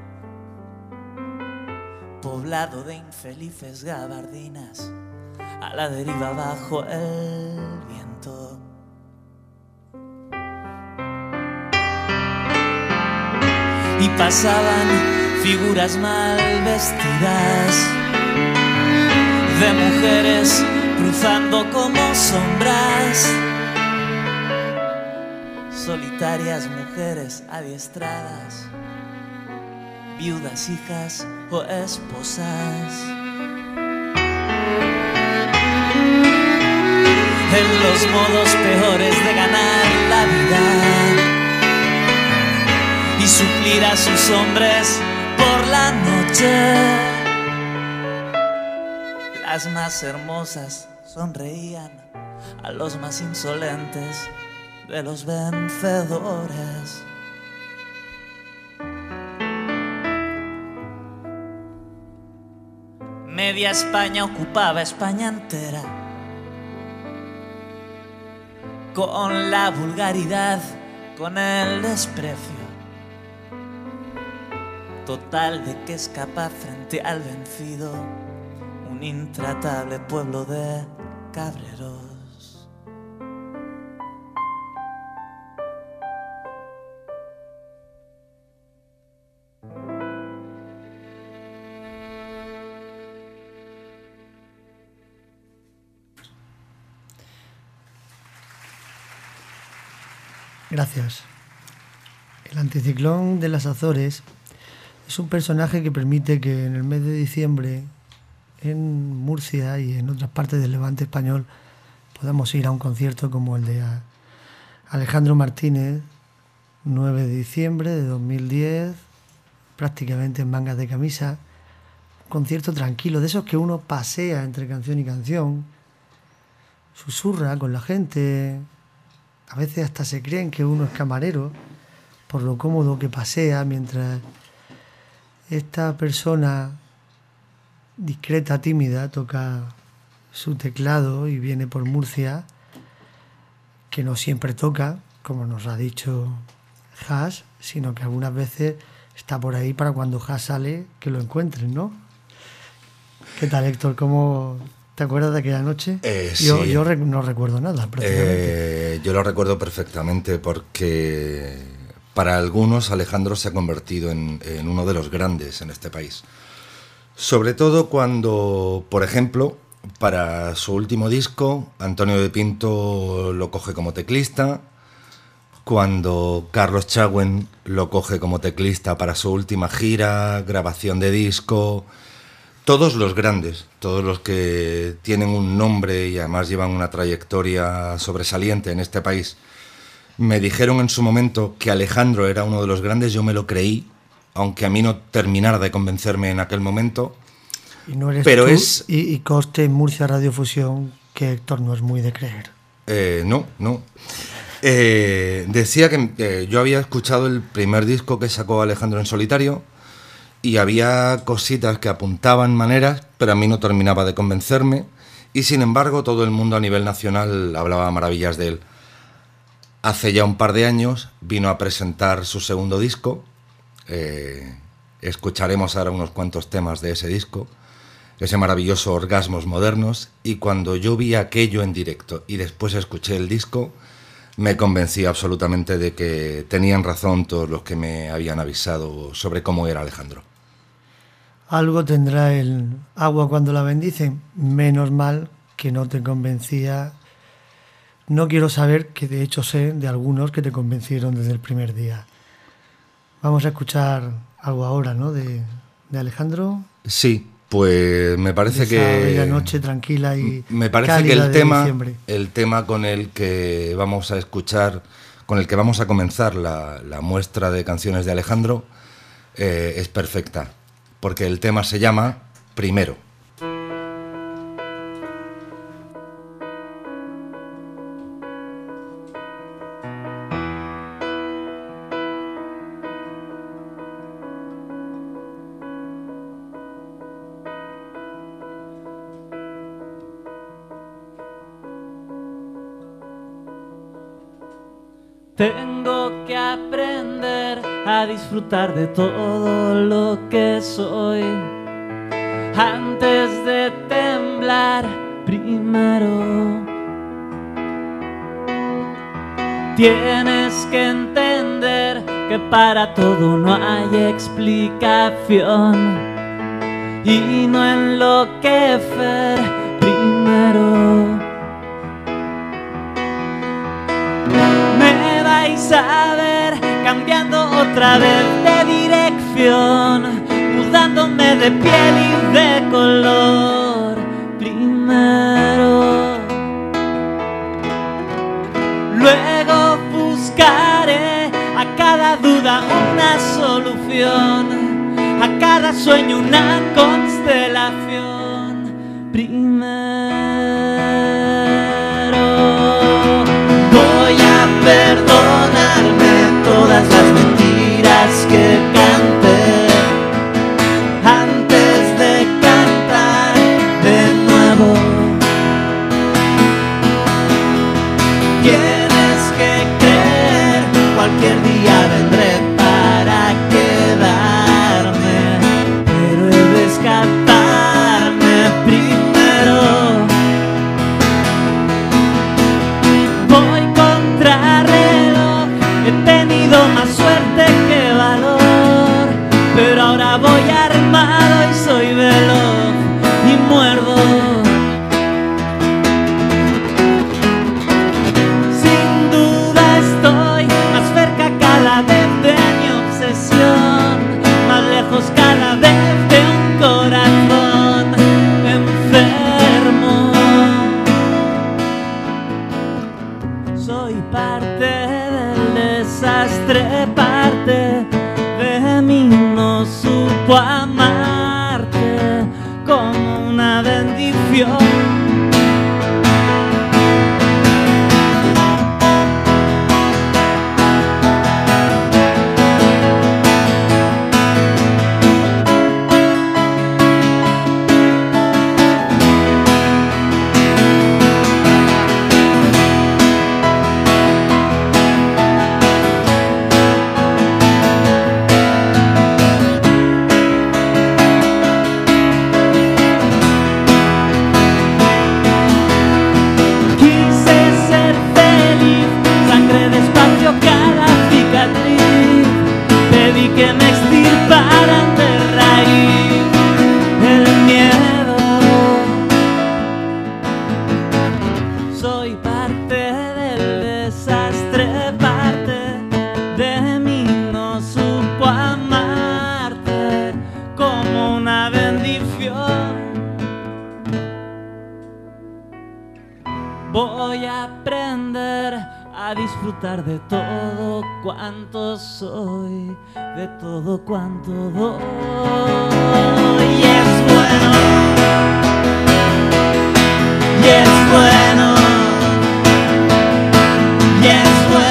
poblado de infelices gabardinas, a la deriva bajo el viento. Y pasaban figuras mal vestidas de mujeres cruzando como sombras, solitarias mujeres adiestradas, viudas, hijas o esposas. En los modos peores de ganar la vida y suplir a sus hombres por la noche. Las más hermosas sonreían a los más insolentes de los vencedores. Media España ocupaba España entera, con la vulgaridad, con el desprecio total de que es capaz frente al vencido, un intratable pueblo de cabreros. Gracias. El anticiclón de las Azores es un personaje que permite que en el mes de diciembre en Murcia y en otras partes del Levante español podamos ir a un concierto como el de Alejandro Martínez, 9 de diciembre de 2010, prácticamente en mangas de camisa. Un concierto tranquilo, de esos que uno pasea entre canción y canción, susurra con la gente. A veces hasta se creen que uno es camarero por lo cómodo que pasea mientras esta persona discreta, tímida, toca su teclado y viene por Murcia, que no siempre toca, como nos ha dicho Hash, sino que algunas veces está por ahí para cuando Hash sale que lo encuentren, ¿no? ¿Qué tal, Héctor? ¿Cómo te acuerdas de aquella noche? Sí. Yo no recuerdo nada, prácticamente. Yo lo recuerdo perfectamente porque para algunos Alejandro se ha convertido en uno de los grandes en este país. Sobre todo cuando, por ejemplo, para su último disco, Antonio de Pinto lo coge como teclista, cuando Carlos Chagüen lo coge como teclista para su última gira, grabación de disco. Todos los grandes, todos los que tienen un nombre y además llevan una trayectoria sobresaliente en este país, me dijeron en su momento que Alejandro era uno de los grandes. Yo me lo creí, aunque a mí no terminara de convencerme en aquel momento. Y no eres pero tú, es y conste en Murcia Radiofusión que Héctor no es muy de creer. No. Decía que yo había escuchado el primer disco que sacó Alejandro en solitario y había cositas que apuntaban maneras, pero a mí no terminaba de convencerme, y sin embargo todo el mundo a nivel nacional hablaba maravillas de él. Hace ya un par de años vino a presentar su segundo disco. Escucharemos ahora unos cuantos temas de ese disco, ese maravilloso Orgasmos Modernos, y cuando yo vi aquello en directo y después escuché el disco, me convencí absolutamente de que tenían razón todos los que me habían avisado sobre cómo era Alejandro. Algo tendrá el agua cuando la bendicen. Menos mal que no te convencía. No quiero saber, que de hecho sé de algunos que te convencieron desde el primer día. Vamos a escuchar algo ahora, ¿no? De Alejandro. Sí, pues me parece de esa que... bella noche tranquila y me parece que diciembre. el tema con el que vamos a escuchar, con el que vamos a comenzar la muestra de canciones de Alejandro, es perfecta, porque el tema se llama Primero. Tengo que aprender a disfrutar de todo lo que soy antes de temblar primero. Tienes que entender que para todo no hay explicación y no enloquecer primero. A ver, cambiando otra vez de dirección, mudándome de piel y de color primero. Luego buscaré a cada duda una solución, a cada sueño una constelación primero. Voy a perdonarme todas las mentiras que canté antes de cantar de nuevo. Tienes que creer, cualquier día vendré para quedarme, pero he de escaparme primero. Voy contra reloj, he tenido más suerte que valor, pero ahora voy armado y soy veloz y muerdo. Sin duda estoy más cerca cada vez de mi obsesión, más lejos cada vez de un corazón enfermo. Soy parte del desastre, parte de mí no supo amarte como una bendición. Que me extirparan de raíz el miedo. Soy parte del desastre, parte de mí no supo amarte como una bendición. Voy a aprender a disfrutar de todo cuanto soy, de todo cuanto doy. Y es bueno, y es bueno, y es bueno.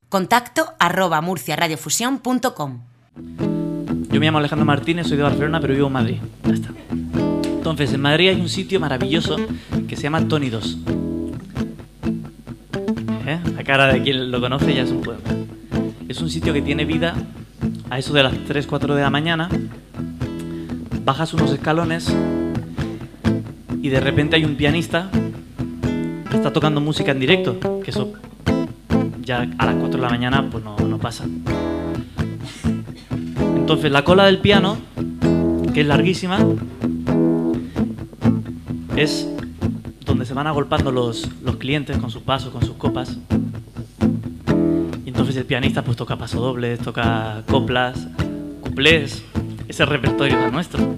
contacto@murciaradiofusión.com. Yo me llamo Alejandro Martínez, soy de Barcelona, pero vivo en Madrid. Ya está. Entonces, en Madrid hay un sitio maravilloso que se llama Tony 2. La cara de quien lo conoce ya es un poema. Es un sitio que tiene vida a eso de las 3, 4 de la mañana. Bajas unos escalones y de repente hay un pianista que está tocando música en directo, que eso ya a las 4 de la mañana pues no pasa. Entonces la cola del piano, que es larguísima, es donde se van agolpando los clientes con sus pasos, con sus copas. Y entonces el pianista pues toca pasodobles, toca coplas, cuplés. Ese repertorio es nuestro.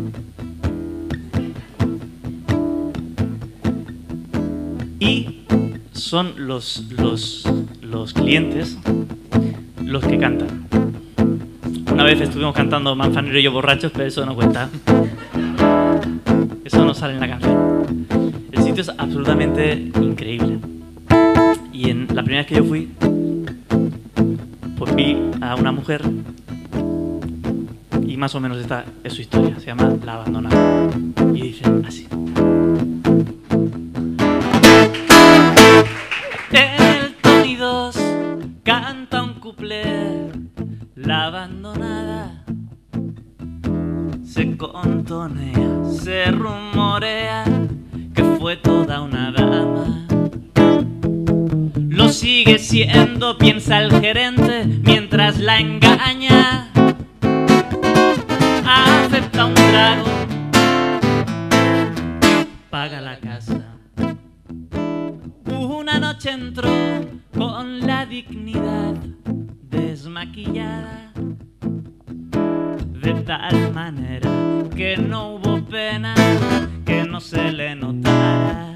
Y son los clientes los que cantan. Una vez estuvimos cantando Manzanero y yo borrachos, pero eso no cuenta. Eso no sale en la canción. El sitio es absolutamente increíble. Y en la primera vez que yo fui, pues vi a una mujer y más o menos esta es su historia. Se llama La Abandonada. Y dice así. El Tony 2 canta un cuplé. La abandonada se contonea, se rumorea que fue toda una dama. Lo sigue siendo, piensa el gerente, mientras la engaña. Acepta un trago, paga la casa. Una noche entró con la dignidad desmaquillada, de tal manera que no hubo pena, que no se le notara.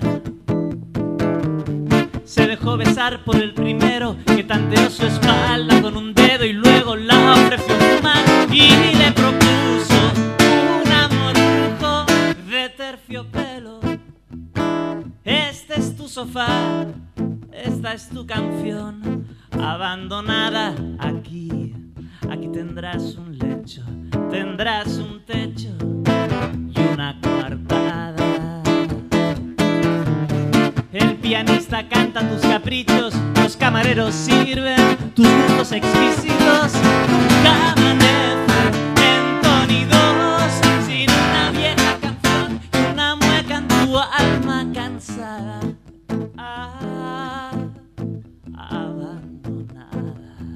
Se dejó besar por el primero, que tanteó su espalda con un dedo y luego la ofreció fumar y le propuso un amorrujo de terciopelo. Este es tu sofá, esta es tu canción, abandonada aquí. Aquí tendrás un lecho, tendrás un techo y una coartada. El pianista canta tus caprichos, los camareros sirven tus gustos exquisitos. Nunca amanece en Tony 2 sin una vieja canción y una mueca en tu alma cansada. Abandonada.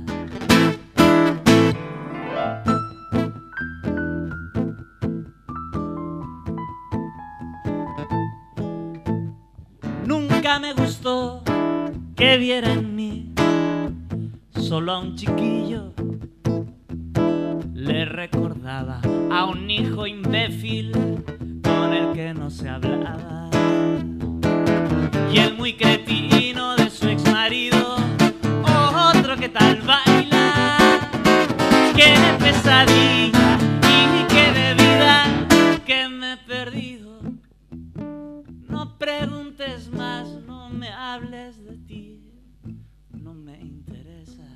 Nunca me gustó que viera en mí solo a un chiquillo. Le recordaba a un hijo imbécil con el que no se hablaba. Y el muy cretino de su exmarido, otro que tal baila. Qué pesadilla y qué de vida que me he perdido. No preguntes más, no me hables de ti, no me interesa.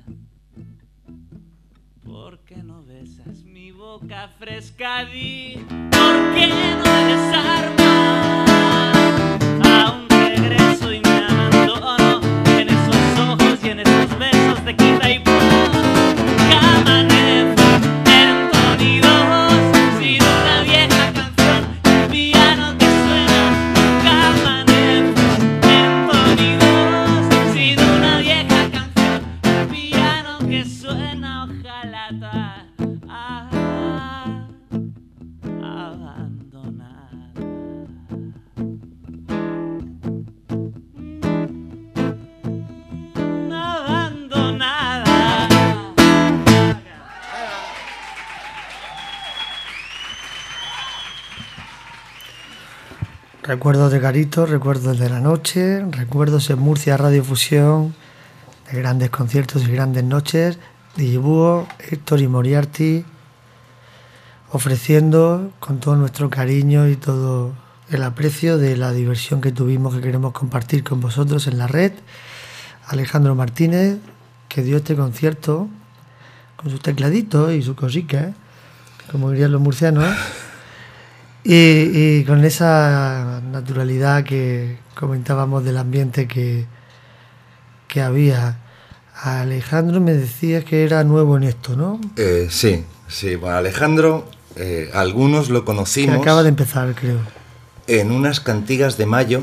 ¿Por qué no besas mi boca fresca? Di, ¿por qué no me desarmas? Aún regreso y me abandono en esos ojos y en esos besos de quita y pon. Amanece en Tony 2 sin una vieja canción, el piano que suena. Nunca amanece en Tony 2 sin una vieja canción, el piano que suena. Ojalá abandonada. Abandonada. Recuerdos de Garito, recuerdos de la noche, recuerdos en Murcia Radio Fusión, de grandes conciertos y grandes noches, DJ Búho, Héctor y Moriarty, ofreciendo con todo nuestro cariño y todo el aprecio de la diversión que tuvimos, que queremos compartir con vosotros en la red. Alejandro Martínez, que dio este concierto con sus tecladitos y sus cositas, como dirían los murcianos, y con esa naturalidad que comentábamos del ambiente que había. Alejandro, me decías que era nuevo en esto, ¿no? Sí. Bueno, Alejandro, algunos lo conocimos... Que acaba de empezar, creo. En unas cantigas de mayo,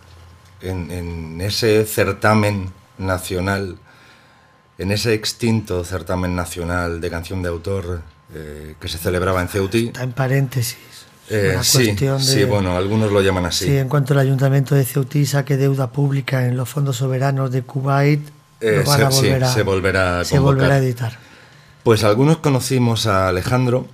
en ese certamen nacional, en ese extinto certamen nacional de canción de autor que se celebraba en Ceutí. Está en paréntesis. Sí, bueno, algunos lo llaman así. Sí, en cuanto el Ayuntamiento de Ceutí saque deuda pública en los fondos soberanos de Kuwait, se volverá a editar. Pues algunos conocimos a Alejandro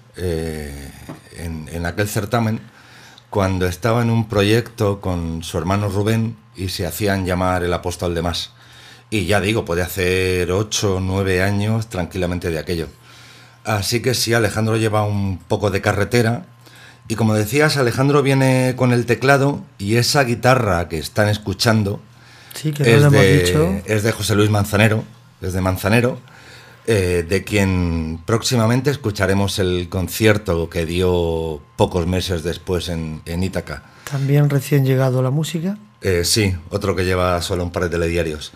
en aquel certamen cuando estaba en un proyecto con su hermano Rubén y se hacían llamar el Apóstol de Más. Y ya digo, puede hacer 8 o 9 años tranquilamente de aquello. Así que sí, Alejandro lleva un poco de carretera. Y como decías, Alejandro viene con el teclado y esa guitarra que están escuchando sí, que no lo hemos dicho. Es de José Luis Manzanero, es de Manzanero, de quien próximamente escucharemos el concierto que dio pocos meses después en Ítaca. ¿También recién llegado a la música? Sí, otro que lleva solo un par de telediarios.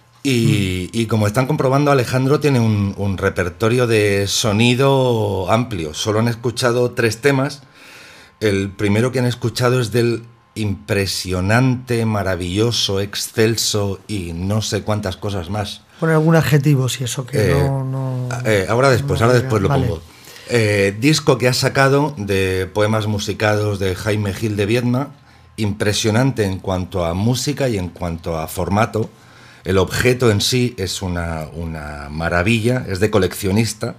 Y como están comprobando, Alejandro tiene un repertorio de sonido amplio. Solo han escuchado 3 temas. El primero que han escuchado es del impresionante, maravilloso, excelso y no sé cuántas cosas más. Pon algún adjetivo, si eso que ahora después lo vale. pongo. Disco que ha sacado de poemas musicados de Jaime Gil de Viedma, impresionante en cuanto a música y en cuanto a formato. El objeto en sí es una maravilla, es de coleccionista.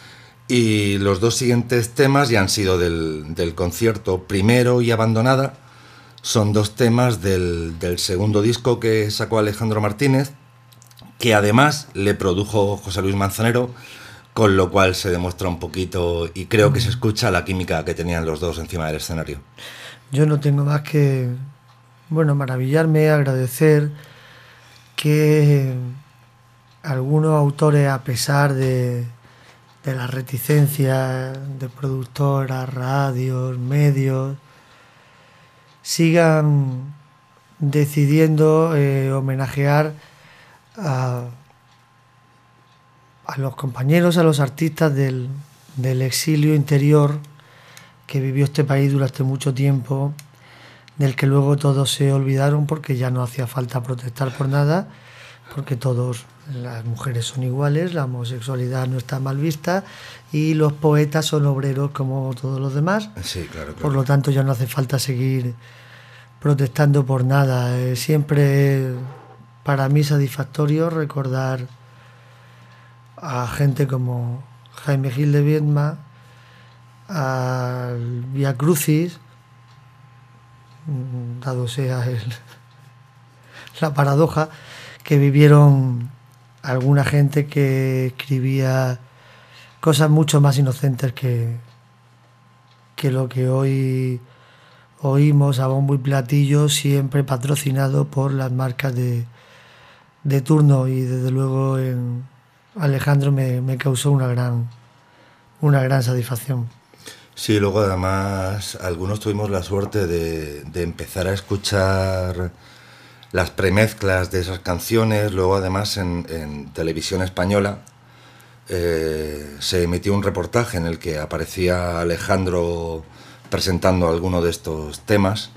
Y los 2 siguientes temas ya han sido del concierto Primero y Abandonada. Son 2 temas del segundo disco que sacó Alejandro Martínez, que además le produjo José Luis Manzanero, con lo cual se demuestra un poquito y creo que se escucha la química que tenían los dos encima del escenario. Yo no tengo más que, maravillarme, agradecer que algunos autores, a pesar de la reticencia de productoras, radios, medios, sigan decidiendo homenajear a los compañeros, a los artistas del exilio interior que vivió este país durante mucho tiempo, del que luego todos se olvidaron porque ya no hacía falta protestar por nada, porque las mujeres son iguales, la homosexualidad no está mal vista y los poetas son obreros como todos los demás. Sí, claro. Por lo tanto ya no hace falta seguir protestando por nada. Siempre para mí satisfactorio recordar a gente como Jaime Gil de Viedma, al Vía Crucis, dado sea la paradoja, que vivieron alguna gente que escribía cosas mucho más inocentes que lo que hoy oímos a bombo y platillo, siempre patrocinado por las marcas de turno. Y desde luego en Alejandro me causó una gran satisfacción. Sí, luego además algunos tuvimos la suerte de empezar a escuchar las premezclas de esas canciones. Luego además en televisión española se emitió un reportaje en el que aparecía Alejandro presentando alguno de estos temas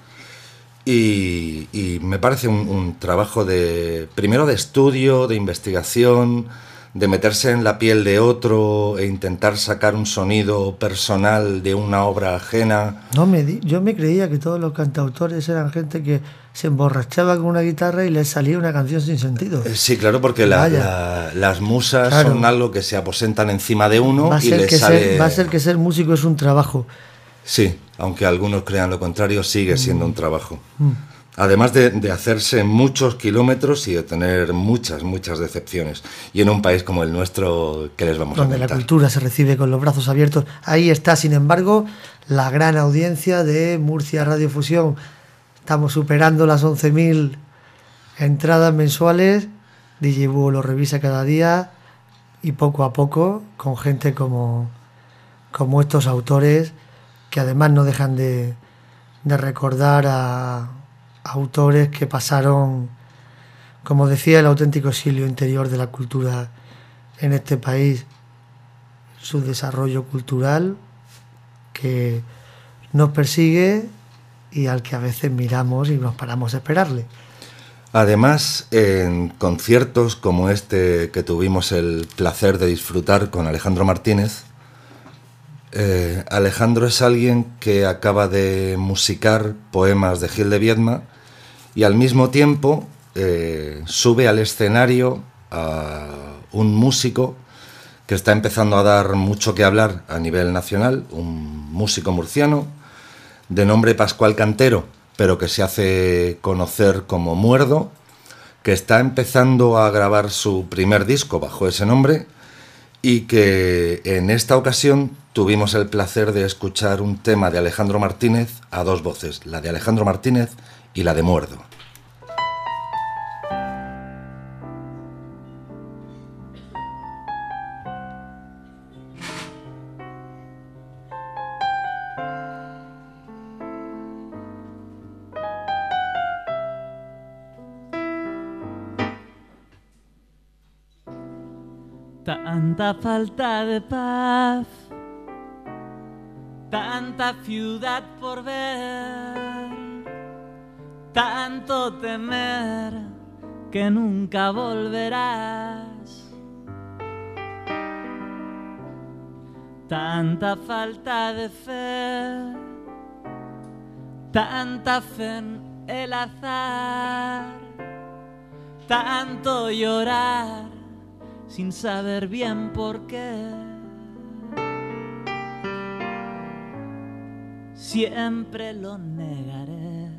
y me parece un trabajo primero de estudio, de investigación, de meterse en la piel de otro e intentar sacar un sonido personal de una obra ajena. Yo me creía que todos los cantautores eran gente que se emborrachaba con una guitarra y les salía una canción sin sentido. Sí, claro, porque las musas son algo que se aposentan encima de uno y les sale... Va a ser que ser músico es un trabajo. Sí, aunque algunos crean lo contrario, sigue siendo un trabajo. Además de hacerse muchos kilómetros y de tener muchas decepciones. Y en un país como el nuestro, ¿qué les vamos a contar? Donde la cultura se recibe con los brazos abiertos. Ahí está, sin embargo, la gran audiencia de Murcia Radiofusión. Estamos superando las 11.000 entradas mensuales DJ Búho lo revisa cada día y poco a poco, con gente como estos autores, que además no dejan de recordar a autores que pasaron, como decía, el auténtico exilio interior de la cultura en este país, su desarrollo cultural que nos persigue y al que a veces miramos y nos paramos a esperarle. Además, en conciertos como este que tuvimos el placer de disfrutar con Alejandro Martínez, Alejandro es alguien que acaba de musicar poemas de Gil de Viedma y al mismo tiempo sube al escenario a un músico que está empezando a dar mucho que hablar a nivel nacional, un músico murciano de nombre Pascual Cantero, pero que se hace conocer como Muerdo, que está empezando a grabar su primer disco bajo ese nombre y que en esta ocasión tuvimos el placer de escuchar un tema de Alejandro Martínez a dos voces, la de Alejandro Martínez y la de Muerdo. Tanta falta de paz, tanta ciudad por ver, tanto temer que nunca volverás. Tanta falta de fe, tanta fe en el azar, tanto llorar sin saber bien por qué. Siempre lo negaré.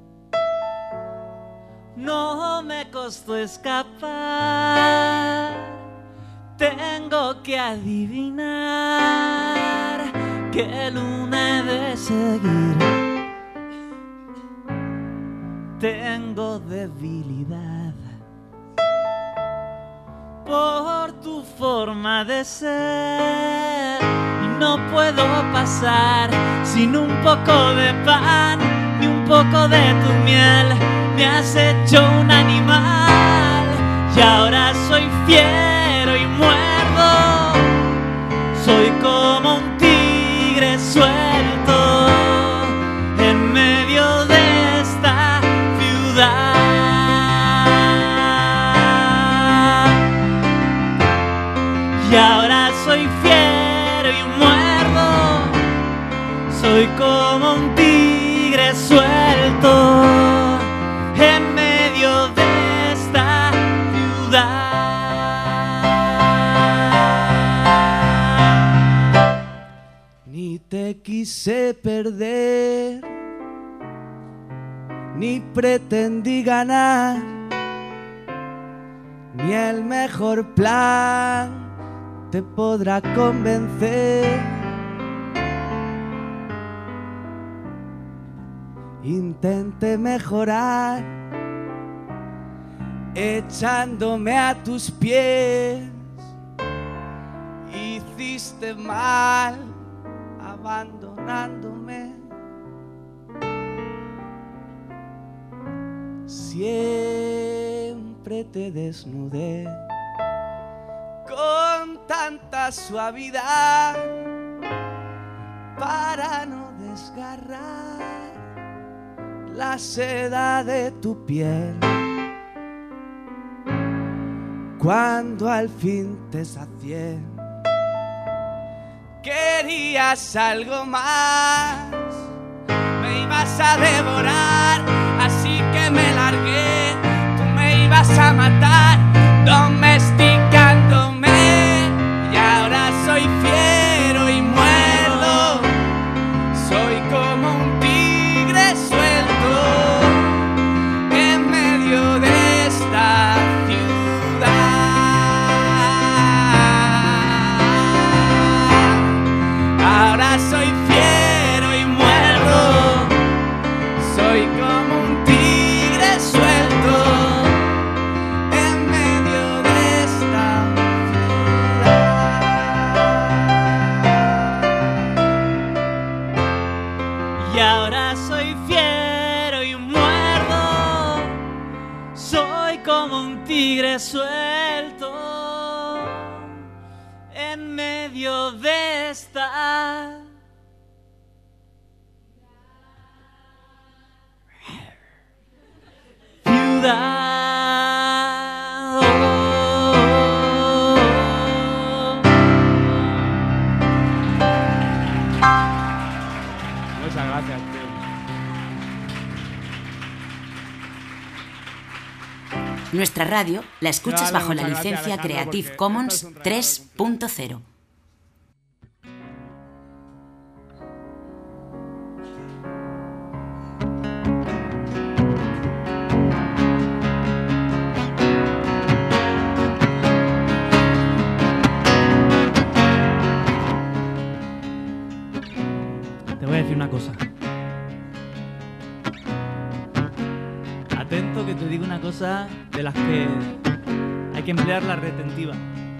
No me costó escapar. Tengo que adivinar qué luna he de seguir. Tengo debilidad por tu forma de ser y no puedo pasar sin un poco de pan ni un poco de tu miel. Me has hecho un animal y ahora soy fiero y muerdo. Soy como un tigre suelto en medio de esta ciudad. Y ahora soy fiero y muerdo, soy como un tigre suelto en medio de esta ciudad. Ni te quise perder, ni pretendí ganar, ni el mejor plan te podrá convencer. Intenté mejorar echándome a tus pies. Hiciste mal abandonándome. Siempre te desnudé con tanta suavidad para no desgarrar la seda de tu piel. Cuando al fin te sacié, querías algo más, me ibas a devorar, así que me largué. Tú me ibas a matar, domesticándome, y ahora soy fiero y muerdo. Soy como un tigre suelto en medio de esta ciudad. Ahora soy fiero y muerdo. Soy como un tigre suelto en medio resuelto en medio de esta ciudad. Muchas gracias, tío. Nuestra radio la escuchas Vale, bajo la muchas licencia gracias, Alejandro, Creative porque Commons esto es un regalo. 3.0. Te voy a decir una cosa. Atento que te digo una cosa de las que hay que emplear la retentiva.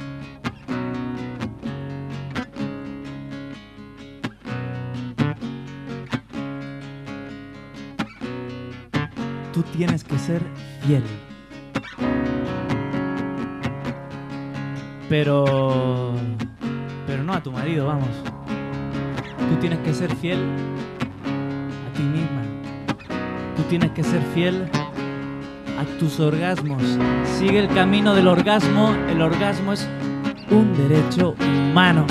Tú tienes que ser fiel. Pero no a tu marido, vamos. Tú tienes que ser fiel a ti misma. Tú tienes que ser fiel a tus orgasmos. Sigue el camino del orgasmo. El orgasmo es un derecho humano.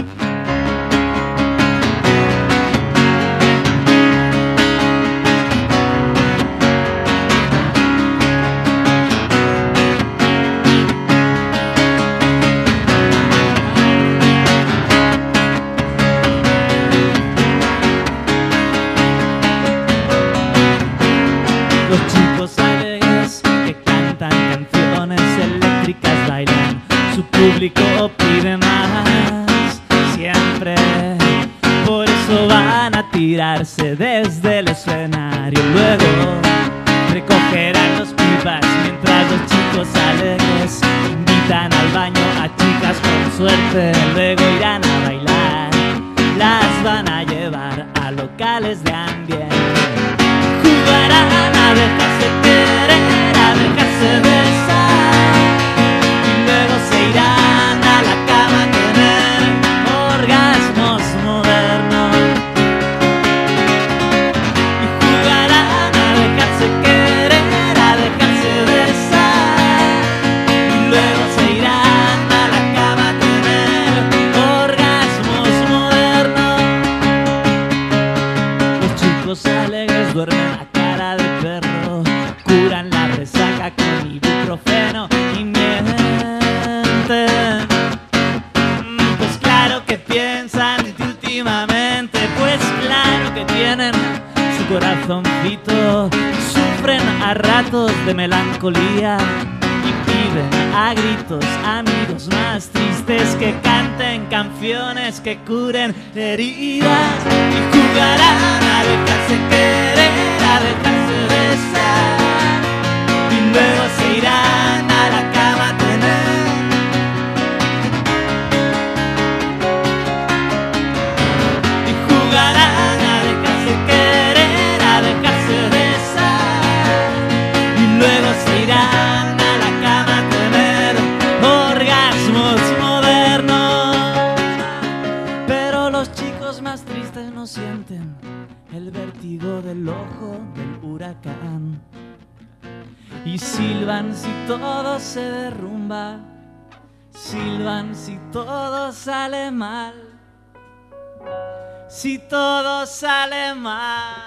Los chicos alegres que cantan canciones eléctricas bailan, su público pide más siempre. Por eso van a tirarse desde el escenario. Luego recogerán los pipas mientras los chicos alegres invitan al baño a chicas con suerte. Luego irán a bailar, las van a llevar a locales de ambiente. Jugarán a dejarse querer, a dejarse besar, y luego se irán a la cama a tener orgasmos modernos. Y jugarán a dejarse querer, a dejarse besar, y luego se irán a la cama a tener orgasmos modernos. Los chicos alegres duermen a cara de perro, curan la resaca con ibuprofeno y mienten. Pues claro que piensan en ti últimamente, pues claro que tienen su corazoncito. Sufren a ratos de melancolía y piden a gritos amigos más tristes que canten canciones que curen heridas. Y jugarán a dejarse querer, a dejarse besar, y luego se irán a la cama a tener. Y jugarán a dejarse querer, a dejarse besar, y luego se irán a la cama a tener orgasmos modernos. Pero los chicos más tristes no sienten el vértigo del ojo del huracán, y silban si todo se derrumba, silban si todo sale mal, si todo sale mal.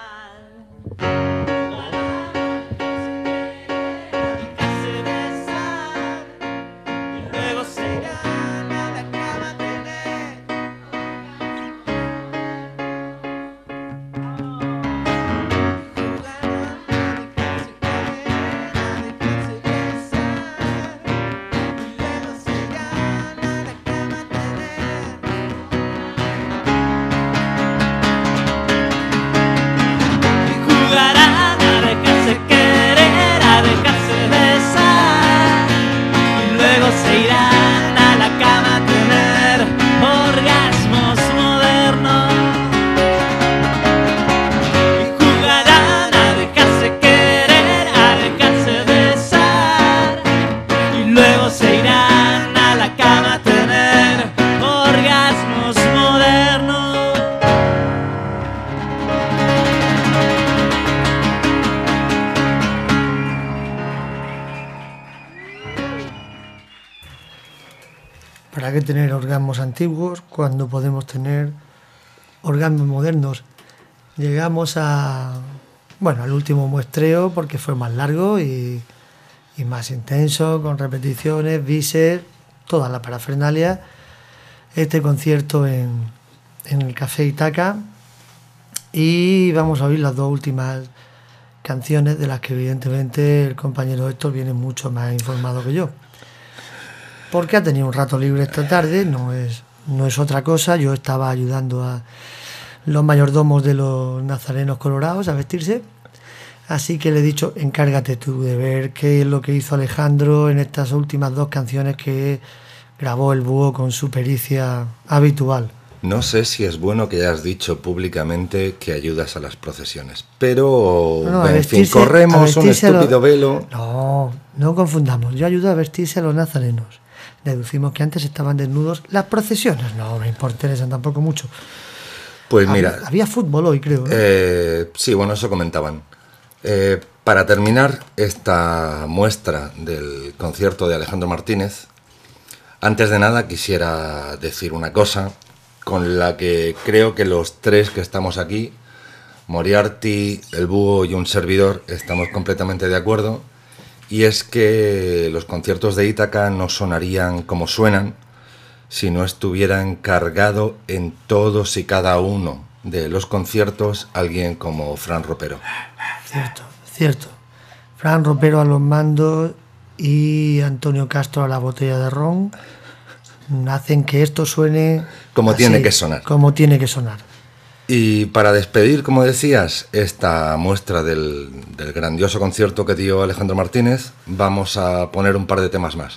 qué tener orgasmos antiguos cuando podemos tener orgasmos modernos? Llegamos al último muestreo porque fue más largo y más intenso, con repeticiones, bises, toda la parafernalia. Este concierto en el Café Ítaca, y vamos a oír las dos últimas canciones, de las que evidentemente el compañero Héctor viene mucho más informado que yo, porque ha tenido un rato libre esta tarde. No es otra cosa. Yo estaba ayudando a los mayordomos de los nazarenos colorados a vestirse, así que le he dicho, encárgate tú de ver qué es lo que hizo Alejandro en estas últimas dos canciones que grabó el búho con su pericia habitual. No sé si es bueno que hayas dicho públicamente que ayudas a las procesiones, pero en fin, corremos un estúpido velo. No confundamos. Yo ayudo a vestirse a los nazarenos. Deducimos que antes estaban desnudos. Las procesiones no me interesan tampoco mucho. Pues mira, había fútbol hoy, creo, ¿no? Sí, bueno, eso comentaban. Para terminar esta muestra del concierto de Alejandro Martínez, antes de nada quisiera decir una cosa con la que creo que los tres que estamos aquí, Moriarty, el búho y un servidor, estamos completamente de acuerdo, y es que los conciertos de Ítaca no sonarían como suenan si no estuvieran cargado en todos y cada uno de los conciertos alguien como Fran Ropero. Cierto. Fran Ropero a los mandos y Antonio Castro a la botella de ron hacen que esto suene como así, tiene que sonar. Como tiene que sonar. Y para despedir, como decías, esta muestra del grandioso concierto que dio Alejandro Martínez, vamos a poner un par de temas más.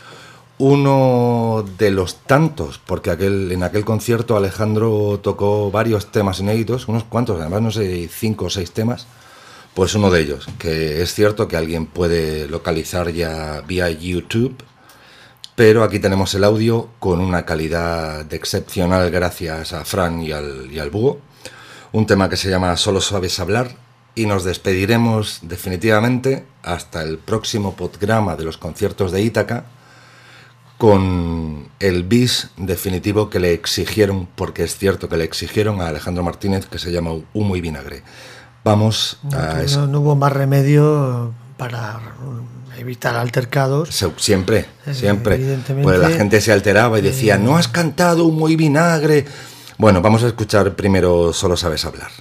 Uno de los tantos, porque en aquel concierto Alejandro tocó varios temas inéditos, unos cuantos, además no sé, 5 o 6 temas, pues uno de ellos, que es cierto que alguien puede localizar ya vía YouTube, pero aquí tenemos el audio con una calidad excepcional gracias a Fran y al búho, un tema que se llama Solo sabes hablar, y nos despediremos definitivamente hasta el próximo programa de los conciertos de Ítaca con el bis definitivo que le exigieron, porque es cierto que le exigieron a Alejandro Martínez, que se llama Humo y Vinagre. Vamos a... No hubo más remedio para evitar altercados. Siempre. Pues la gente se alteraba y decía, no has cantado Humo y Vinagre. Bueno, vamos a escuchar primero Solo sabes hablar.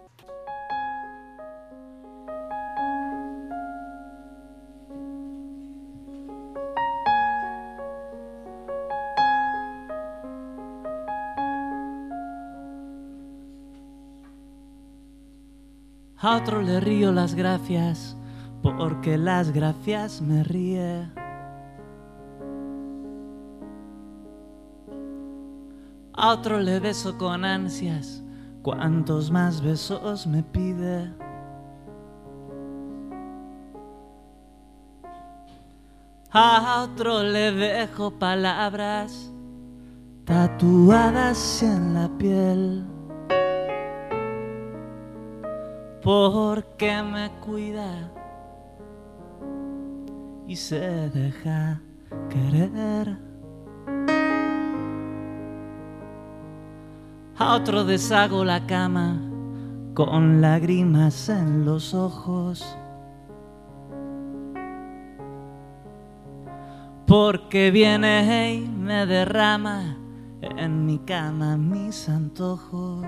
A otro le río las gracias, porque las gracias me ríe. A otro le beso con ansias, cuantos más besos me pide. A otro le dejo palabras tatuadas en la piel, porque me cuida y se deja querer. A otro deshago la cama con lágrimas en los ojos, porque viene y me derrama en mi cama mis antojos.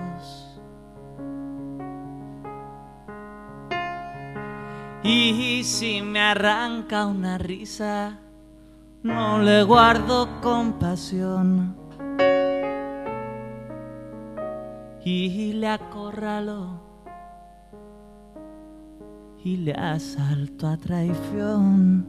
Y si me arranca una risa, no le guardo compasión y le acorralo y le asalto a traición.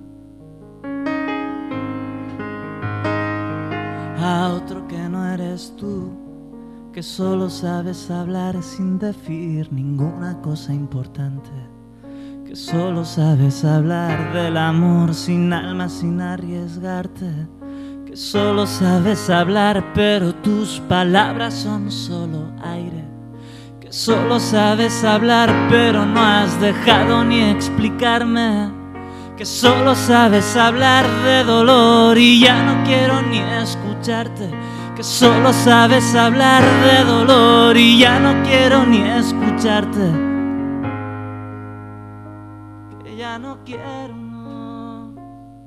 A otro que no eres tú, que solo sabes hablar sin decir ninguna cosa importante, que solo sabes hablar del amor sin alma, sin arriesgarte, que solo sabes hablar pero tus palabras son solo aire, que solo sabes hablar pero no has dejado ni explicarme, que solo sabes hablar de dolor y ya no quiero ni escucharte, que solo sabes hablar de dolor y ya no quiero ni escucharte, que ya no quiero, no.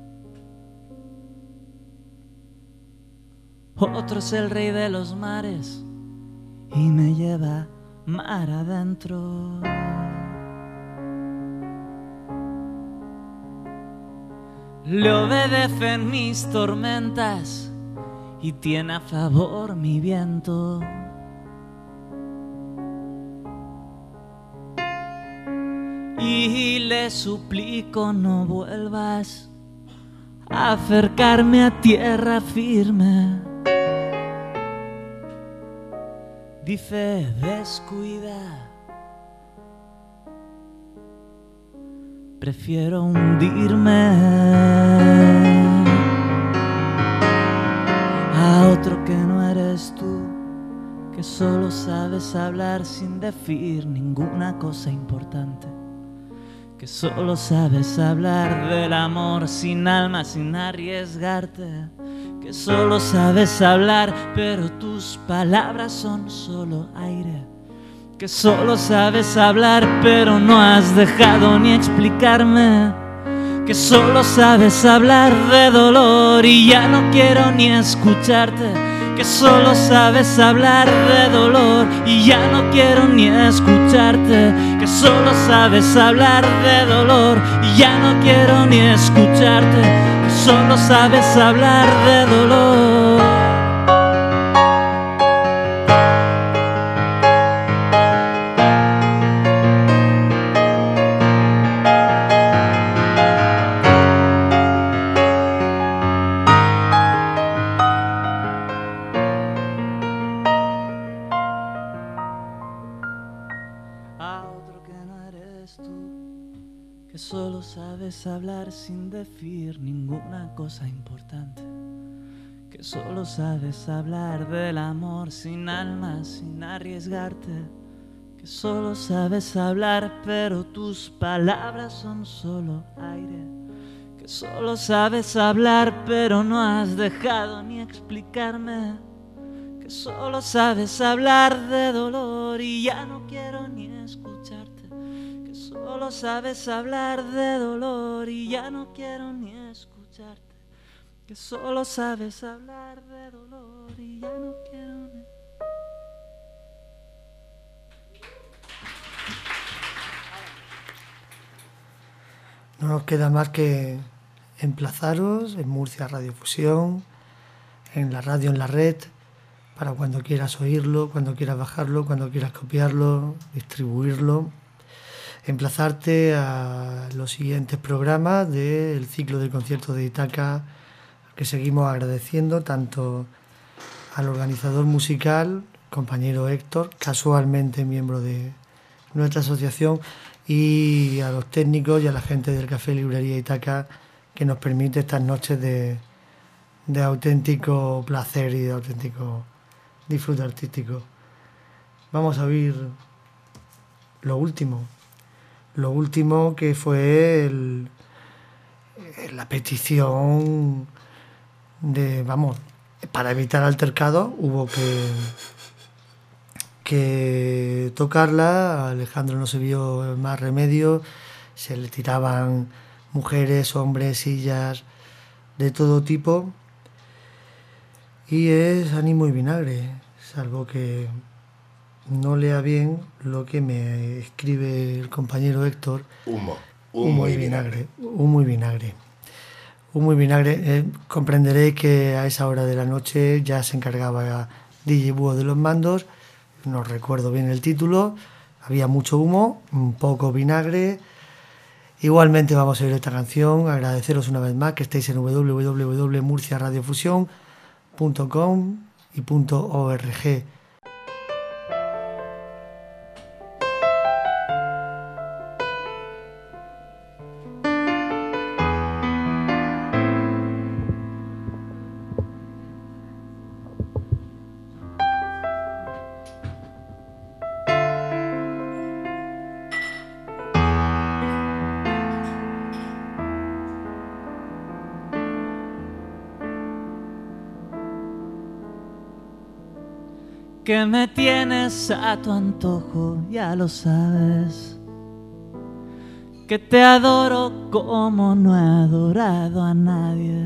Otro es el rey de los mares y me lleva mar adentro. Le obedecen mis tormentas y tiene a favor mi viento. Y le suplico no vuelvas a acercarme a tierra firme. Dice descuida, prefiero hundirme a otro que no eres tú, que solo sabes hablar sin decir ninguna cosa importante, que solo sabes hablar del amor sin alma, sin arriesgarte, que solo sabes hablar pero tus palabras son solo aire, que solo sabes hablar pero no has dejado ni explicarme, que solo sabes hablar de dolor y ya no quiero ni escucharte, que solo sabes hablar de dolor y ya no quiero ni escucharte, que solo sabes hablar de dolor y ya no quiero ni escucharte, que solo sabes hablar de dolor. Solo sabes hablar sin decir ninguna cosa importante, que solo sabes hablar del amor sin alma, sin arriesgarte, que solo sabes hablar pero tus palabras son solo aire, que solo sabes hablar pero no has dejado ni explicarme, que solo sabes hablar de dolor y ya no quiero ni escucharte, solo sabes hablar de dolor y ya no quiero ni escucharte, que solo sabes hablar de dolor y ya no quiero ni... No nos queda más que emplazaros en Murcia Radiofusión, en la radio, en la red, para cuando quieras oírlo, cuando quieras bajarlo, cuando quieras copiarlo, distribuirlo. Emplazarte a los siguientes programas del ciclo de conciertos de Ítaca, que seguimos agradeciendo tanto al organizador musical, compañero Héctor, casualmente miembro de nuestra asociación, y a los técnicos y a la gente del Café Librería Ítaca, que nos permite estas noches de auténtico placer y de auténtico disfrute artístico. Vamos a oír lo último que fue la petición de, para evitar altercados hubo que tocarla. A Alejandro no se vio más remedio, se le tiraban mujeres, hombres, sillas de todo tipo, y es ánimo y vinagre, salvo que no lea bien lo que me escribe el compañero Héctor. Humo y vinagre. Humo y vinagre. Humo y vinagre. Comprenderéis que a esa hora de la noche ya se encargaba DJ Búho de los mandos. No recuerdo bien el título. Había mucho humo, un poco vinagre. Igualmente vamos a oír esta canción. Agradeceros una vez más que estéis en www.murciaradiofusión.com y .org. que me tienes a tu antojo, ya lo sabes. Que te adoro como no he adorado a nadie.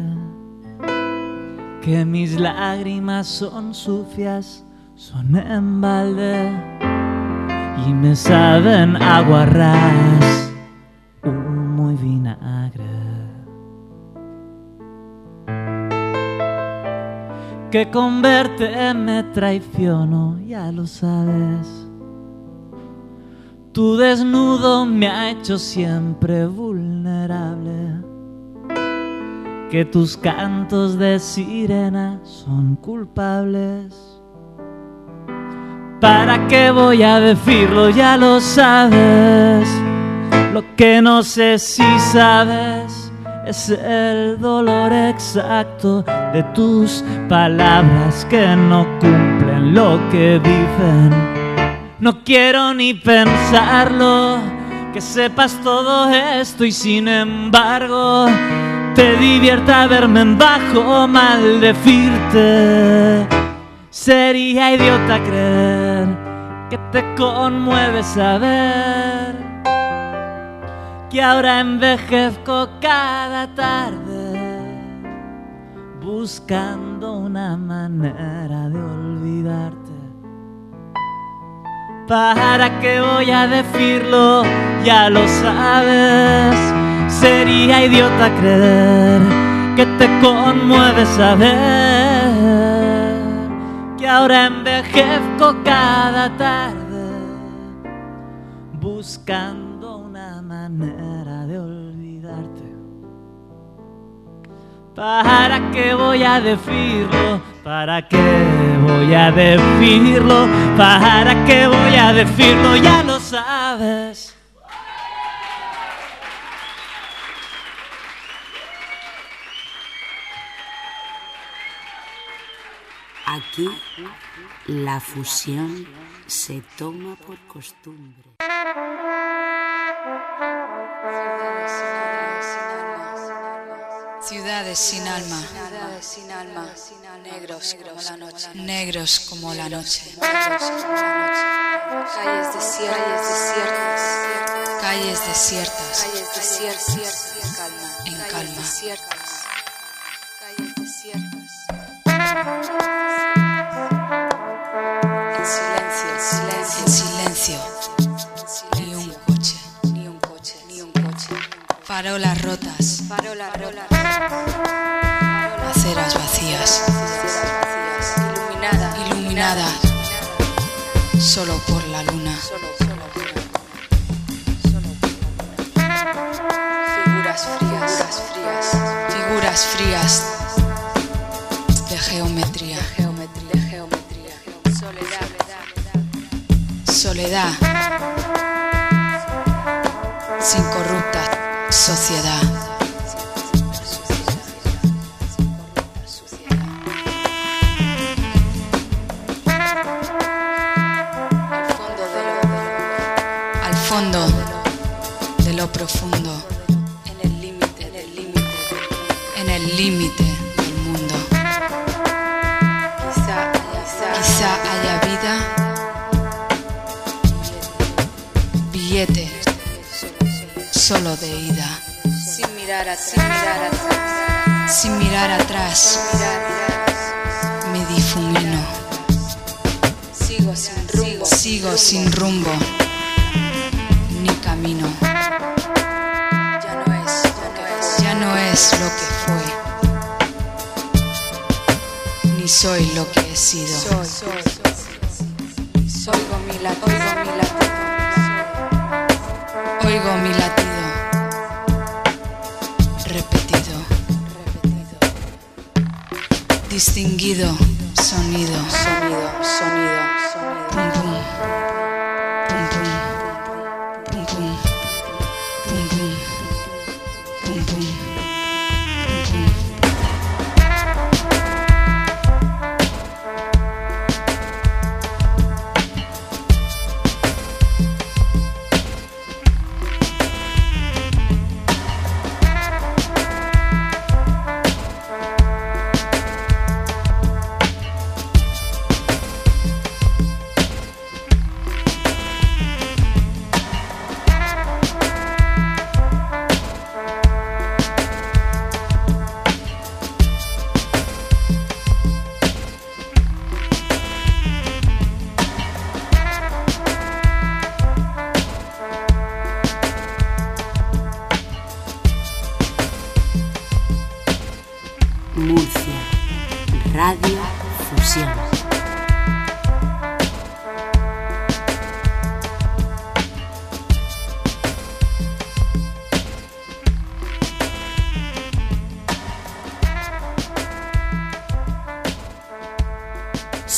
Que mis lágrimas son sucias, son en balde y me saben agua ras, humo y vinagre. Que con verte me traiciono, ya lo sabes. Tu desnudo me ha hecho siempre vulnerable. Que tus cantos de sirena son culpables. ¿Para qué voy a decirlo? Ya lo sabes. Lo que no sé si sabes es el dolor exacto de tus palabras que no cumplen lo que dicen. No quiero ni pensarlo, que sepas todo esto y sin embargo te divierta verme en bajo maldecirte. Sería idiota creer que te conmueve saber que ahora envejezco cada tarde buscando una manera de olvidarte. ¿Para qué voy a decirlo? Ya lo sabes. Sería idiota creer que te conmueve saber que ahora envejezco cada tarde buscando una manera de olvidarte. ¿Para qué voy a decirlo? ¿Para qué voy a decirlo? ¿Para qué voy a decirlo? Ya lo sabes. Aquí la fusión se toma por costumbre. Ciudades sin alma, negros como la noche, negros como la noche. Calles desiertas, calles desiertas, en calma. Calles desiertas. En silencio, ni un coche, farolas rotas, aceras vacías, iluminada solo por la luna, figuras frías de geometría. Soledad sin corrupta sociedad. Al fondo de lo profundo, en el límite del mundo. Quizá haya vida. Billete solo de ida, sin mirar atrás, me difumino, sigo sin rumbo, ni camino, ya no es lo que fue, ni soy lo que he sido, oigo mi latido, repetido, distinguido, sonido, pum pum, pum pum, pum pum, pum pum, pum pum, pum pum.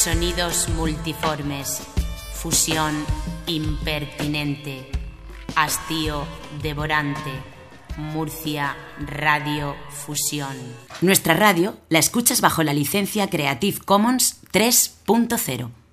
Sonidos multiformes, fusión impertinente, hastío devorante, Murcia Radio Fusión. Nuestra radio la escuchas bajo la licencia Creative Commons 3.0.